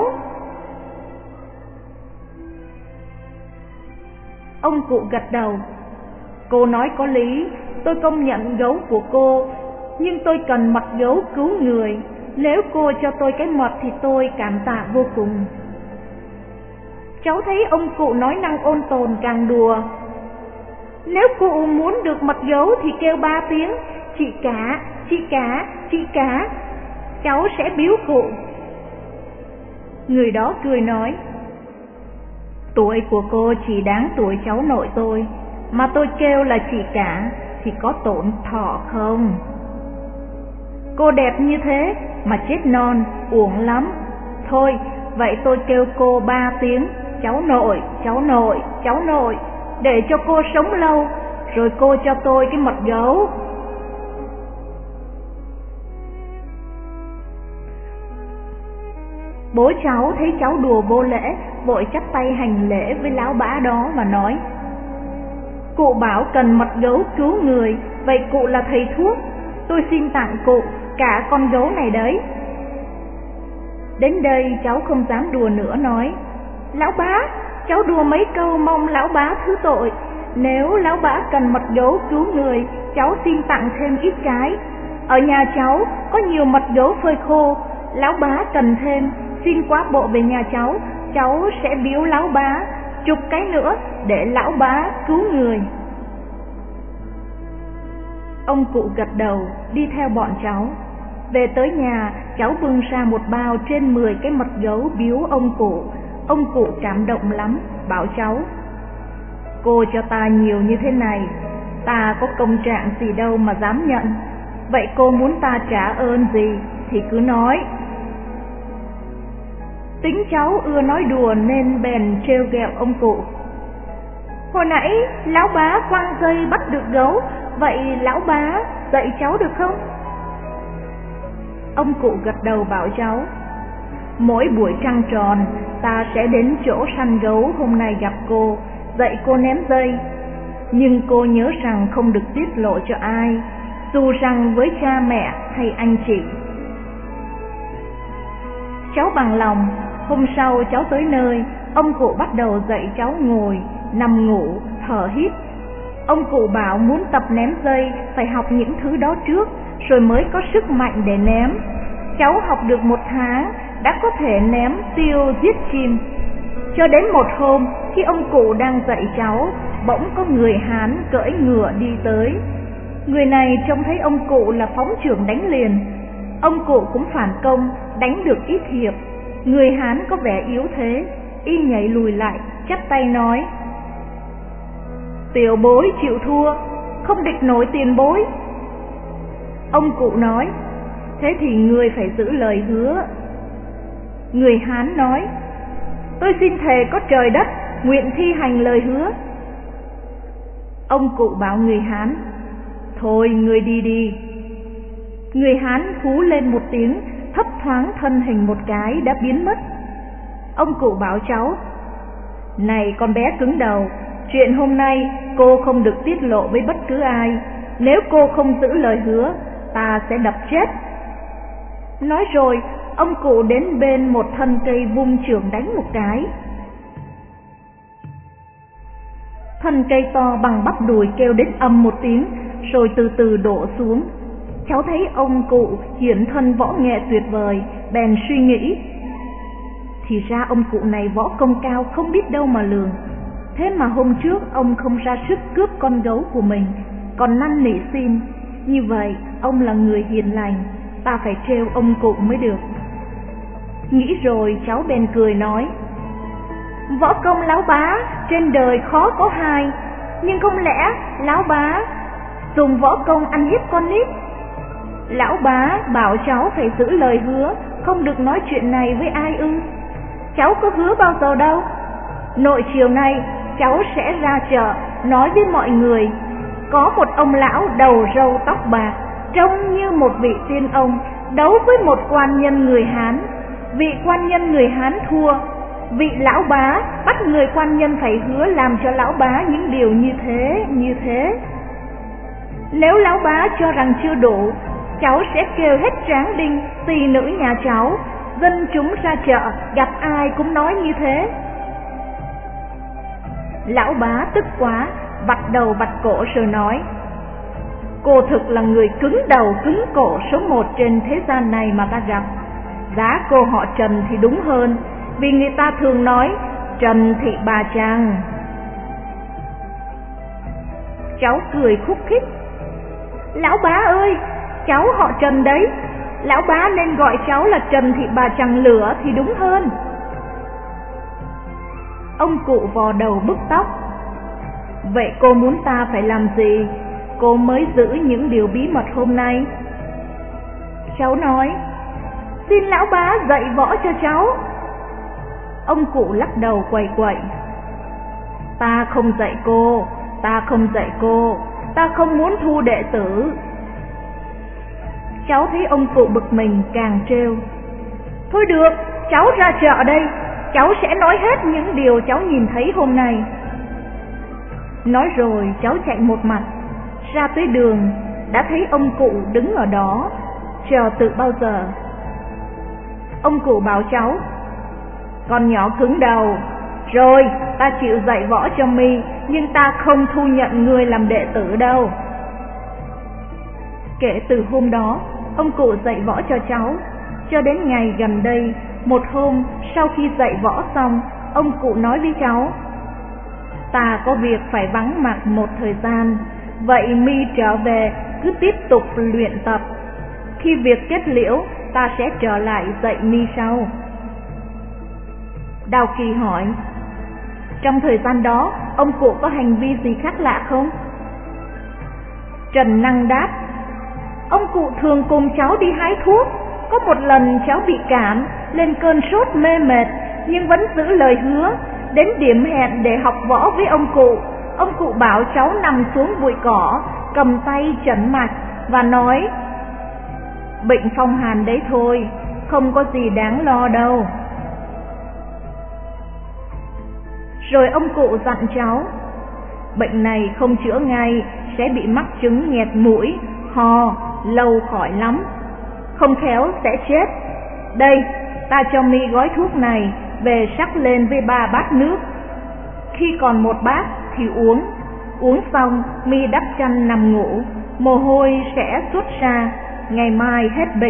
Ông cụ gật đầu: cô nói có lý, tôi công nhận gấu của cô, nhưng tôi cần mật gấu cứu người. Nếu cô cho tôi cái mật thì tôi cảm tạ vô cùng. Cháu thấy ông cụ nói năng ôn tồn càng đùa. Nếu cụ muốn được mật gấu thì kêu ba tiếng: chị cả, chị cả, chị cả, cháu sẽ biếu cụ. Người đó cười nói: tuổi của cô chỉ đáng tuổi cháu nội tôi, mà tôi kêu là chị cả thì có tổn thọ không? Cô đẹp như thế mà chết non uổng lắm. Thôi, vậy tôi kêu cô ba tiếng: cháu nội, cháu nội, cháu nội, để cho cô sống lâu, rồi cô cho tôi cái mật gấu. Bố cháu thấy cháu đùa vô lễ, vội chắp tay hành lễ với lão bá đó và nói: cụ bảo cần mật gấu cứu người, vậy cụ là thầy thuốc, tôi xin tặng cụ cả con gấu này đấy. Đến đây cháu không dám đùa nữa, nói: lão bá, cháu đùa mấy câu mong lão bá thứ tội. Nếu lão bá cần mật gấu cứu người, cháu xin tặng thêm ít cái. Ở nhà cháu có nhiều mật gấu phơi khô, lão bá cần thêm, xin quá bộ về nhà cháu, cháu sẽ biếu lão bá chục cái nữa để lão bá cứu người. Ông cụ gật đầu đi theo bọn cháu. Về tới nhà, cháu bưng ra một bao trên mười cái mật gấu biếu ông cụ. Ông cụ cảm động lắm, bảo cháu: cô cho ta nhiều như thế này, ta có công trạng gì đâu mà dám nhận. Vậy cô muốn ta trả ơn gì thì cứ nói. Tính cháu ưa nói đùa nên bèn trêu ghẹo ông cụ: hồi nãy lão bá quăng dây bắt được gấu, vậy lão bá dạy cháu được không? Ông cụ gật đầu bảo cháu: mỗi buổi trăng tròn ta sẽ đến chỗ săn gấu hôm nay gặp cô, dạy cô ném dây. Nhưng cô nhớ rằng không được tiết lộ cho ai, dù rằng với cha mẹ hay anh chị. Cháu bằng lòng. Hôm sau cháu tới nơi, ông cụ bắt đầu dạy cháu ngồi, nằm ngủ, thở hít. Ông cụ bảo muốn tập ném dây phải học những thứ đó trước, rồi mới có sức mạnh để ném. Cháu học được một tháng đã có thể ném tiêu giết chim. Cho đến một hôm, khi ông cụ đang dạy cháu, bỗng có người Hán cưỡi ngựa đi tới. Người này trông thấy ông cụ là phóng chưởng đánh liền. Ông cụ cũng phản công, đánh được ít hiệp. Người Hán có vẻ yếu thế, y nhảy lùi lại, chắp tay nói: tiểu bối chịu thua, không địch nổi tiền bối. Ông cụ nói: thế thì ngươi phải giữ lời hứa. Người Hán nói: tôi xin thề có trời đất, nguyện thi hành lời hứa. Ông cụ bảo người Hán: thôi ngươi đi đi. Người Hán hú lên một tiếng, thấp thoáng thân hình một cái đã biến mất. Ông cụ bảo cháu: này con bé cứng đầu, chuyện hôm nay cô không được tiết lộ với bất cứ ai. Nếu cô không giữ lời hứa, ta sẽ đập chết. Nói rồi, ông cụ đến bên một thân cây vung chưởng đánh một cái. Thân cây to bằng bắp đùi kêu đến âm một tiếng, rồi từ từ đổ xuống. Cháu thấy ông cụ hiển thân võ nghệ tuyệt vời, bèn suy nghĩ: thì ra ông cụ này võ công cao không biết đâu mà lường. Thế mà hôm trước ông không ra sức cướp con gấu của mình, còn năn nỉ xin. Như vậy ông là người hiền lành, ta phải trêu ông cụ mới được. Nghĩ rồi cháu bèn cười nói: võ công lão bá trên đời khó có hai, nhưng không lẽ lão bá dùng võ công ăn hiếp con nít? Lão bá bảo cháu phải giữ lời hứa, không được nói chuyện này với ai ư? Cháu có hứa bao giờ đâu. Nội chiều nay cháu sẽ ra chợ nói với mọi người, có một ông lão đầu râu tóc bạc, trông như một vị tiên ông, đấu với một quan nhân người Hán. Vị quan nhân người Hán thua. Vị lão bá bắt người quan nhân phải hứa làm cho lão bá những điều như thế, như thế. Nếu lão bá cho rằng chưa đủ, cháu sẽ kêu hết tráng đinh, tỳ nữ nhà cháu, dân chúng ra chợ, gặp ai cũng nói như thế. Lão bá tức quá, vạch đầu vạch cổ rồi nói: cô thực là người cứng đầu cứng cổ số một trên thế gian này mà ta gặp. Giá cô họ Trần thì đúng hơn, vì người ta thường nói Trần thị bà chàng. Cháu cười khúc khích: lão bá ơi, cháu họ Trần đấy, lão bá nên gọi cháu là Trần thị bà chàng lửa thì đúng hơn. Ông cụ vò đầu bứt tóc: vậy cô muốn ta phải làm gì, cô mới giữ những điều bí mật hôm nay? Cháu nói: xin lão bá dạy võ cho cháu. Ông cụ lắc đầu quầy quậy: ta không dạy cô, ta không dạy cô, ta không muốn thu đệ tử. Cháu thấy ông cụ bực mình càng trêu: thôi được, cháu ra chợ đây, cháu sẽ nói hết những điều cháu nhìn thấy hôm nay. Nói rồi cháu chạy một mạch ra tới đường, đã thấy ông cụ đứng ở đó chờ từ bao giờ. Ông cụ bảo cháu: con nhỏ cứng đầu, rồi ta chịu dạy võ cho mi, nhưng ta không thu nhận ngươi làm đệ tử đâu. Kể từ hôm đó, ông cụ dạy võ cho cháu, cho đến ngày gần đây. Một hôm sau khi dạy võ xong, ông cụ nói với cháu: ta có việc phải vắng mặt một thời gian, vậy mi trở về cứ tiếp tục luyện tập. Khi việc kết liễu, ta sẽ trở lại dạy mi sau. Đào Kỳ hỏi: trong thời gian đó, ông cụ có hành vi gì khác lạ không? Trần Năng đáp: ông cụ thường cùng cháu đi hái thuốc. Có một lần cháu bị cảm, lên cơn sốt mê mệt, nhưng vẫn giữ lời hứa. Đến điểm hẹn để học võ với ông cụ, ông cụ bảo cháu nằm xuống bụi cỏ, cầm tay chẩn mạch và nói: bệnh phong hàn đấy thôi, không có gì đáng lo đâu. Rồi ông cụ dặn cháu: bệnh này không chữa ngay, sẽ bị mắc chứng nghẹt mũi, ho, lâu khỏi lắm, không khéo sẽ chết. Đây, ta cho mi gói thuốc này, về sắc lên với ba bát nước. Khi còn một bát thì uống, uống xong mi đắp chăn nằm ngủ, mồ hôi sẽ xuất ra, ngày mai hết bệnh.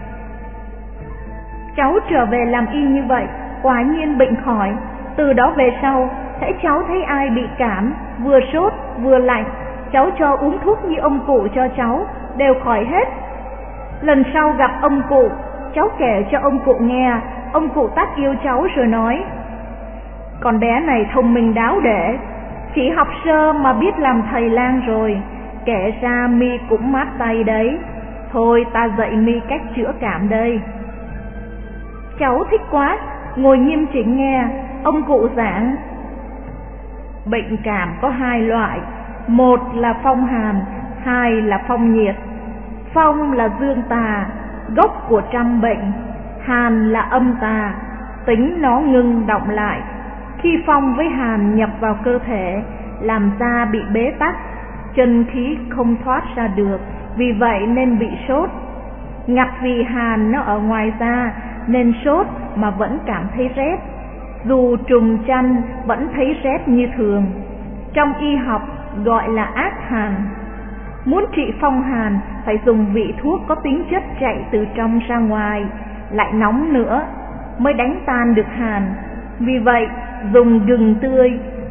Cháu trở về làm y như vậy, quả nhiên bệnh khỏi. Từ đó về sau, hễ cháu thấy ai bị cảm, vừa sốt vừa lạnh, cháu cho uống thuốc như ông cụ cho cháu, đều khỏi hết. Lần sau gặp ông cụ, cháu kể cho ông cụ nghe. Ông cụ tát yêu cháu rồi nói: con bé này thông minh đáo để, chỉ học sơ mà biết làm thầy lang rồi, kể ra mi cũng mát tay đấy. Thôi ta dạy mi cách chữa cảm đây. Cháu thích quá, ngồi nghiêm chỉnh nghe. Ông cụ giảng: bệnh cảm có hai loại, một là phong hàn, hai là phong nhiệt. Phong là dương tà, gốc của trăm bệnh. Hàn là âm tà, tính nó ngưng động lại. Khi phong với hàn nhập vào cơ thể, làm da bị bế tắc, chân khí không thoát ra được, vì vậy nên bị sốt. Ngặt vì hàn nó ở ngoài da nên sốt mà vẫn cảm thấy rét, dù trùng chăn vẫn thấy rét như thường. Trong y học gọi là ác hàn. Muốn trị phong hàn phải dùng vị thuốc có tính chất chạy từ trong ra ngoài, lại nóng nữa, mới đánh tan được hàn. Vì vậy dùng gừng tươi,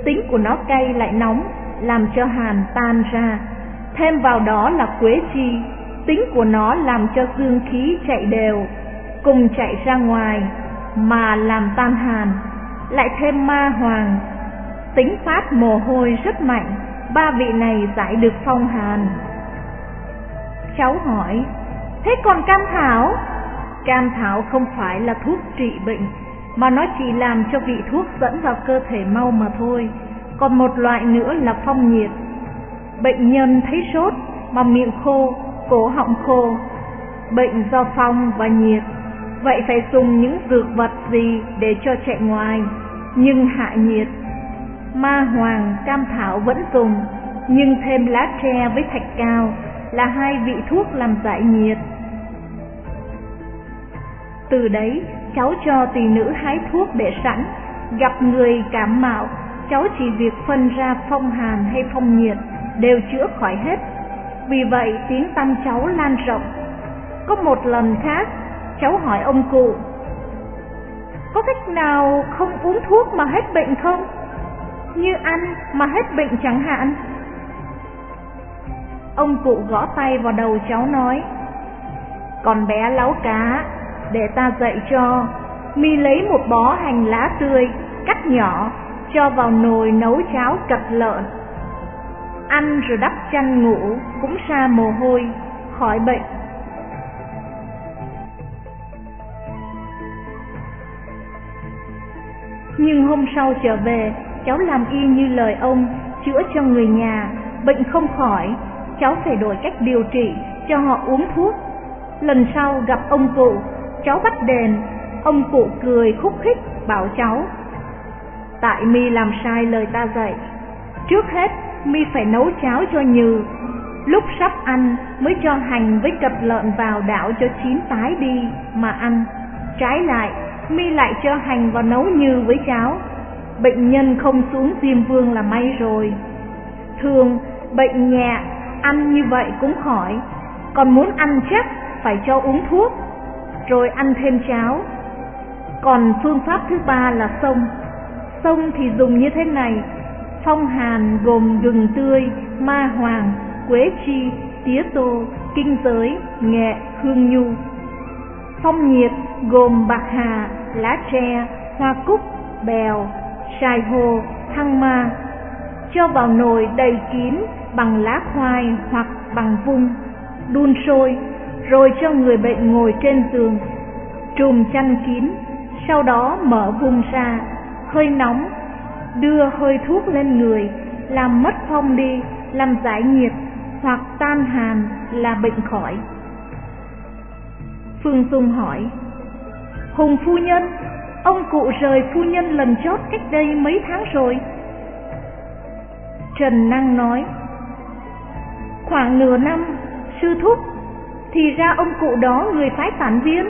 tính của nó cay lại nóng, làm cho hàn tan ra. Thêm vào đó là quế chi, tính của nó làm cho dương khí chạy đều, cùng chạy ra ngoài mà làm tan hàn. Lại thêm ma hoàng, tính phát mồ hôi rất mạnh, ba vị này giải được phong hàn. Cháu hỏi, thế còn cam thảo? Cam thảo không phải là thuốc trị bệnh, mà nó chỉ làm cho vị thuốc dẫn vào cơ thể mau mà thôi. Còn một loại nữa là phong nhiệt. Bệnh nhân thấy sốt mà miệng khô, cổ họng khô, bệnh do phong và nhiệt. Vậy phải dùng những dược vật gì để cho chạy ngoài nhưng hạ nhiệt? Ma hoàng, cam thảo vẫn dùng, nhưng thêm lá tre với thạch cao là hai vị thuốc làm giải nhiệt. Từ đấy cháu cho tỳ nữ hái thuốc để sẵn, gặp người cảm mạo, cháu chỉ việc phân ra phong hàn hay phong nhiệt đều chữa khỏi hết. Vì vậy tiếng tăm cháu lan rộng. Có một lần khác, cháu hỏi ông cụ, có cách nào không uống thuốc mà hết bệnh không? Như ăn mà hết bệnh chẳng hạn. Ông cụ gõ tay vào đầu cháu nói, con bé láu cá, để ta dạy cho. Mi lấy một bó hành lá tươi, cắt nhỏ, cho vào nồi nấu cháo cật lợn. Ăn rồi đắp chăn ngủ, cũng ra mồ hôi, khỏi bệnh. Nhưng hôm sau trở về, cháu làm y như lời ông, chữa cho người nhà. Bệnh không khỏi, cháu phải đổi cách điều trị, cho họ uống thuốc. Lần sau gặp ông cụ, cháu bắt đền. Ông cụ cười khúc khích bảo cháu, tại mi làm sai lời ta dạy. Trước hết mi phải nấu cháo cho nhừ, lúc sắp ăn mới cho hành với cật lợn vào đảo cho chín tái đi mà ăn. Trái lại, mi lại cho hành vào nấu nhừ với cháo. Bệnh nhân không xuống Diêm Vương là may rồi. Thường bệnh nhẹ ăn như vậy cũng khỏi, còn muốn ăn chắc phải cho uống thuốc, rồi ăn thêm cháo. Còn phương pháp thứ ba là xông. Xông thì dùng như thế này. Phong hàn gồm gừng tươi, ma hoàng, quế chi, tía tô, kinh giới, nghệ, hương nhu. Phong nhiệt gồm bạc hà, lá tre, hoa cúc, bèo, sài hồ, thăng ma. Cho vào nồi đầy kín bằng lá khoai hoặc bằng vung, đun sôi, rồi cho người bệnh ngồi trên giường, trùm chăn kín. Sau đó mở vung ra, hơi nóng, đưa hơi thuốc lên người, làm mất phong đi, làm giải nhiệt hoặc tan hàn là bệnh khỏi. Phương Dung hỏi, Hùng phu nhân, ông cụ rời phu nhân lần chót cách đây mấy tháng rồi? Trần Năng nói, khoảng nửa năm, sư thúc. Thì ra ông cụ đó người phái Tản Viên.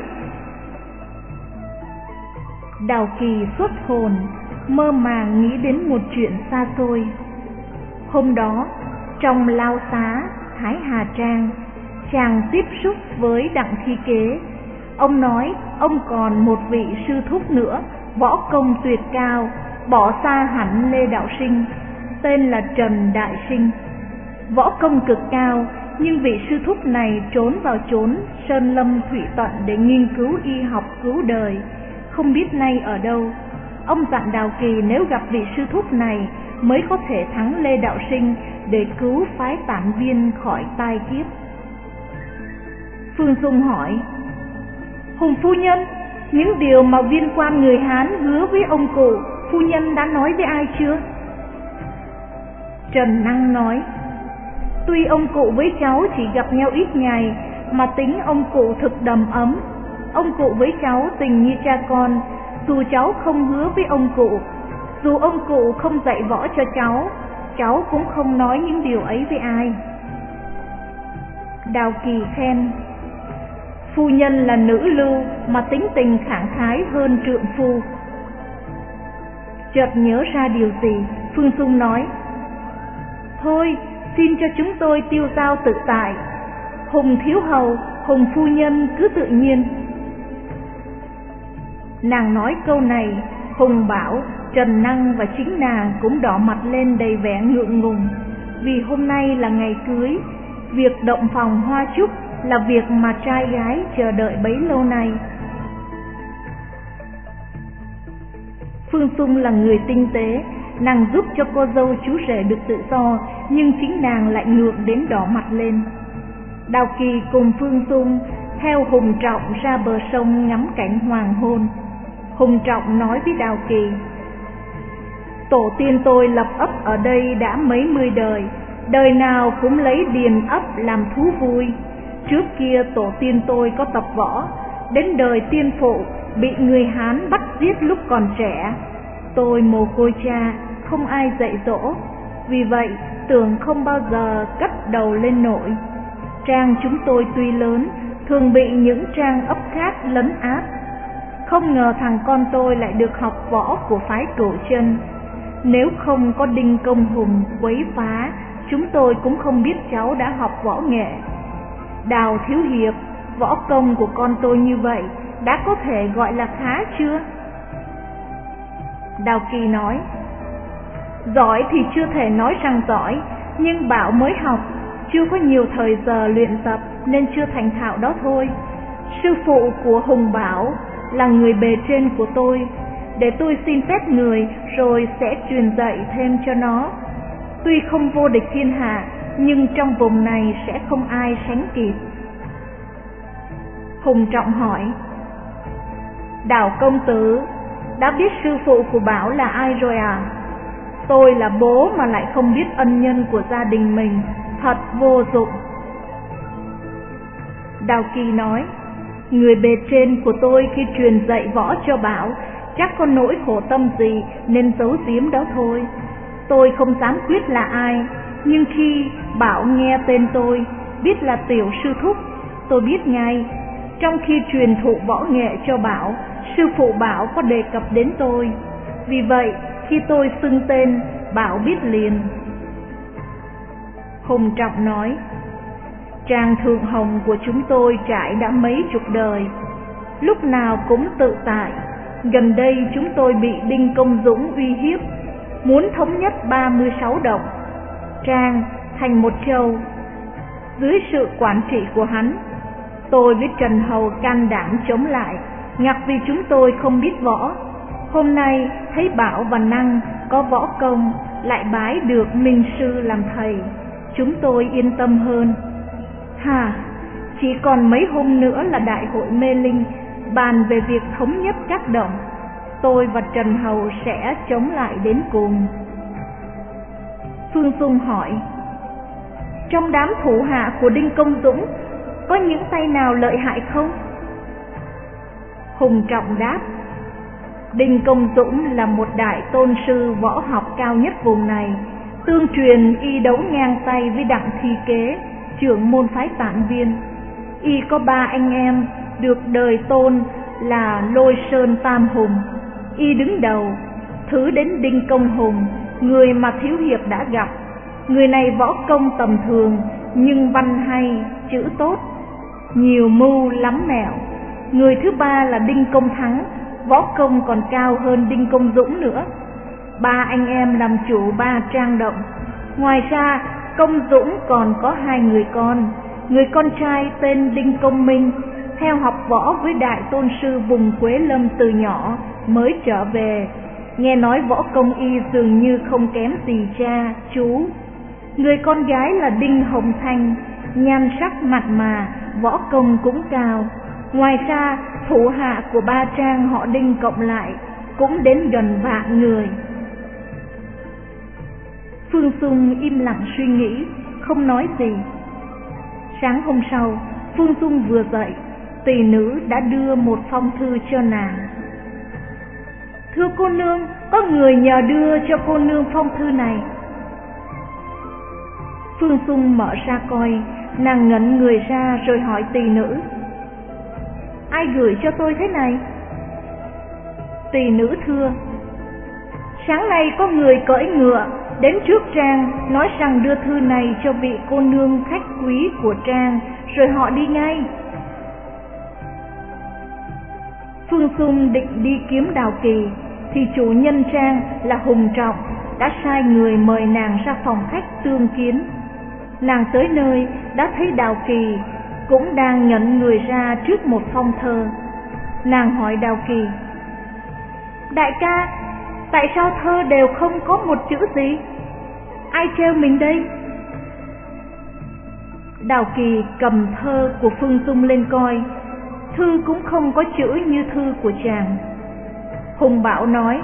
Đào Kỳ xuất hồn, mơ màng nghĩ đến một chuyện xa xôi. Hôm đó, trong lao xá Thái Hà Trang, chàng tiếp xúc với Đặng Thi Kế. Ông nói ông còn một vị sư thúc nữa, võ công tuyệt cao, bỏ xa hẳn Lê Đạo Sinh, tên là Trần Đại Sinh. Võ công cực cao, nhưng vị sư thúc này trốn vào chốn sơn lâm thủy tận để nghiên cứu y học cứu đời, không biết nay ở đâu. Ông dặn Đào Kỳ nếu gặp vị sư thúc này mới có thể thắng Lê Đạo Sinh để cứu phái Tản Viên khỏi tai kiếp. Phương Dung hỏi, Hùng phu nhân, những điều mà viên quan người Hán hứa với ông cụ, phu nhân đã nói với ai chưa? Trần Năng nói, tuy ông cụ với cháu chỉ gặp nhau ít ngày, mà tính ông cụ thực đầm ấm. Ông cụ với cháu tình như cha con, dù cháu không hứa với ông cụ, dù ông cụ không dạy võ cho cháu, cháu cũng không nói những điều ấy với ai. Đào Kỳ khen, phu nhân là nữ lưu mà tính tình khẳng khái hơn trượng phu. Chợt nhớ ra điều gì, Phương Dung nói, thôi xin cho chúng tôi tiêu dao tự tại, Hùng thiếu hầu, Hùng phu nhân cứ tự nhiên. Nàng nói câu này Hùng Bảo, Trần Năng và chính nàng cũng đỏ mặt lên đầy vẻ ngượng ngùng, vì hôm nay là ngày cưới. Việc động phòng hoa chúc là việc mà trai gái chờ đợi bấy lâu nay. Phương Dung là người tinh tế, nàng giúp cho cô dâu chú rể được tự do, nhưng chính nàng lại ngượng đến đỏ mặt lên. Đào Kỳ cùng Phương Dung theo Hùng Trọng ra bờ sông ngắm cảnh hoàng hôn. Hùng Trọng nói với Đào Kỳ: tổ tiên tôi lập ấp ở đây đã mấy mươi đời, đời nào cũng lấy điền ấp làm thú vui. Trước kia tổ tiên tôi có tập võ, đến đời tiên phụ bị người Hán bắt giết lúc còn trẻ. Tôi mồ côi cha, không ai dạy dỗ, vì vậy tưởng không bao giờ cất đầu lên nổi. Trang chúng tôi tuy lớn, thường bị những trang ấp khác lấn át. Không ngờ thằng con tôi lại được học võ của phái Cửu Chân. Nếu không có Đinh Công Hùng quấy phá, chúng tôi cũng không biết cháu đã học võ nghệ. Đào thiếu hiệp, võ công của con tôi như vậy đã có thể gọi là khá chưa? Đào Kỳ nói: giỏi thì chưa thể nói rằng giỏi, nhưng Bảo mới học, chưa có nhiều thời giờ luyện tập nên chưa thành thạo đó thôi. Sư phụ của Hùng Bảo là người bề trên của tôi, để tôi xin phép người rồi sẽ truyền dạy thêm cho nó. Tuy không vô địch thiên hạ, nhưng trong vùng này sẽ không ai sánh kịp. Hùng Trọng hỏi: Đào công tử đã biết sư phụ của Bảo là ai rồi à? Tôi là bố mà lại không biết ân nhân của gia đình mình, thật vô dụng. Đào Kỳ nói: người bề trên của tôi khi truyền dạy võ cho Bảo chắc có nỗi khổ tâm gì nên giấu giếm đó thôi. Tôi không dám quyết là ai, nhưng khi Bảo nghe tên tôi, biết là Tiểu sư thúc, tôi biết ngay. Trong khi truyền thụ võ nghệ cho Bảo, sư phụ Bảo có đề cập đến tôi, vì vậy khi tôi xưng tên, Bảo biết liền. Hùng Trọng nói: Trang Thượng Hồng của chúng tôi trải đã mấy chục đời, lúc nào cũng tự tại. Gần đây chúng tôi bị Đinh Công Dũng uy hiếp, muốn thống nhất ba mươi sáu động Trang thành một châu. Dưới sự quản trị của hắn, tôi với Trần Hầu can đảm chống lại, ngặt vì chúng tôi không biết võ. Hôm nay thấy Bảo và Năng có võ công, lại bái được Minh sư làm thầy, chúng tôi yên tâm hơn. Hà, chỉ còn mấy hôm nữa là đại hội Mê Linh, bàn về việc thống nhất các động. Tôi và Trần Hầu sẽ chống lại đến cùng. Phương Dung hỏi: trong đám thủ hạ của Đinh Công Dũng có những tay nào lợi hại không? Hùng Trọng đáp: Đinh Công Dũng là một đại tôn sư võ học cao nhất vùng này, tương truyền y đấu ngang tay với Đặng Thi Kế, trưởng môn phái Tản Viên. Y có ba anh em được đời tôn là Lôi Sơn Tam Hùng, y đứng đầu. Thứ đến Đinh Công Hùng, người mà thiếu hiệp đã gặp. Người này võ công tầm thường, nhưng văn hay, chữ tốt, nhiều mưu lắm mẹo. Người thứ ba là Đinh Công Thắng, võ công còn cao hơn Đinh Công Dũng nữa. Ba anh em làm chủ ba trang động. Ngoài ra, Công Dũng còn có hai người con. Người con trai tên Đinh Công Minh, theo học võ với đại tôn sư vùng Quế Lâm từ nhỏ, mới trở về. Nghe nói võ công y dường như không kém gì cha, chú. Người con gái là Đinh Hồng Thanh, nhan sắc mặn mà, võ công cũng cao. Ngoài ra, thủ hạ của ba trang họ Đinh cộng lại cũng đến gần vạn người. Phương Dung im lặng suy nghĩ, không nói gì. Sáng hôm sau, Phương Dung vừa dậy, tỳ nữ đã đưa một phong thư cho nàng. Thưa cô nương, có người nhờ đưa cho cô nương phong thư này. Phương Dung mở ra coi, nàng ngẩn người ra rồi hỏi tỳ nữ: ai gửi cho tôi thế này? Tỳ nữ thưa: sáng nay có người cưỡi ngựa đến trước Trang, nói rằng đưa thư này cho vị cô nương khách quý của Trang, rồi họ đi ngay. Phương Dung định đi kiếm Đào Kỳ, thì chủ nhân trang là Hùng Trọng đã sai người mời nàng ra phòng khách tương kiến. Nàng tới nơi đã thấy Đào Kỳ cũng đang nhận người ra trước một phong thơ. Nàng hỏi Đào Kỳ: đại ca, tại sao thơ đều không có một chữ gì? Ai treo mình đây? Đào Kỳ cầm thơ của Phương Dung lên coi, thư cũng không có chữ như thư của chàng. Hùng Bảo nói: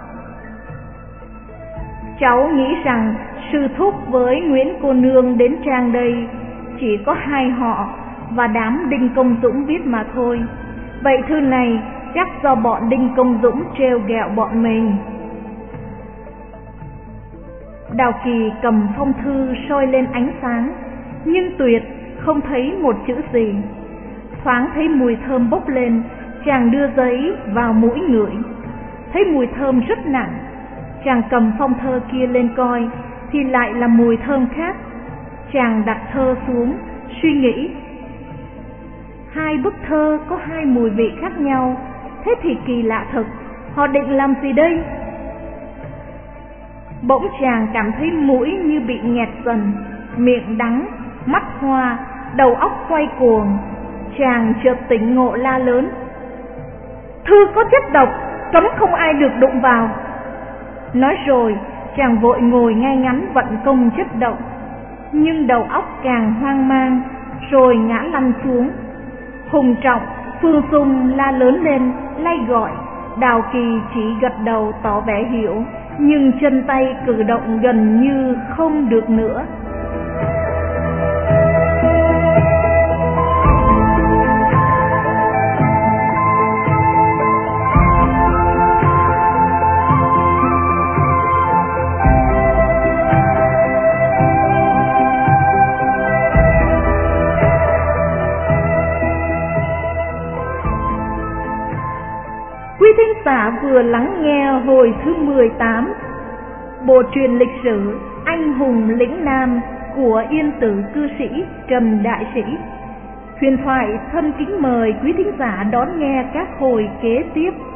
cháu nghĩ rằng sư thúc với Nguyễn cô nương đến trang đây chỉ có hai họ và đám Đinh Công Dũng viết mà thôi. Vậy thư này chắc do bọn Đinh Công Dũng trêu ghẹo bọn mình. Đào Kỳ cầm phong thư soi lên ánh sáng, nhưng tuyệt không thấy một chữ gì. Thoáng thấy mùi thơm bốc lên, chàng đưa giấy vào mũi ngửi, thấy mùi thơm rất nặng. Chàng cầm phong thơ kia lên coi thì lại là mùi thơm khác. Chàng đặt thơ xuống, suy nghĩ: hai bức thơ có hai mùi vị khác nhau, thế thì kỳ lạ thật, họ định làm gì đây? Bỗng chàng cảm thấy mũi như bị nghẹt dần, miệng đắng, mắt hoa, đầu óc quay cuồng. Chàng chợt tỉnh ngộ la lớn: thư có chất độc, cấm không ai được đụng vào. Nói rồi chàng vội ngồi ngay ngắn vận công chất động, nhưng đầu óc càng hoang mang, rồi ngã lăn xuống. Hùng Trọng, Phương Dung la lớn lên lay gọi. Đào Kỳ chỉ gật đầu tỏ vẻ hiểu, nhưng chân tay cử động gần như không được nữa. Quý thính giả vừa lắng nghe hồi thứ mười tám bộ truyện lịch sử Anh hùng lĩnh Nam của Yên Tử cư sĩ Trầm Đại Sĩ. Huyền thoại thân kính mời quý thính giả đón nghe các hồi kế tiếp.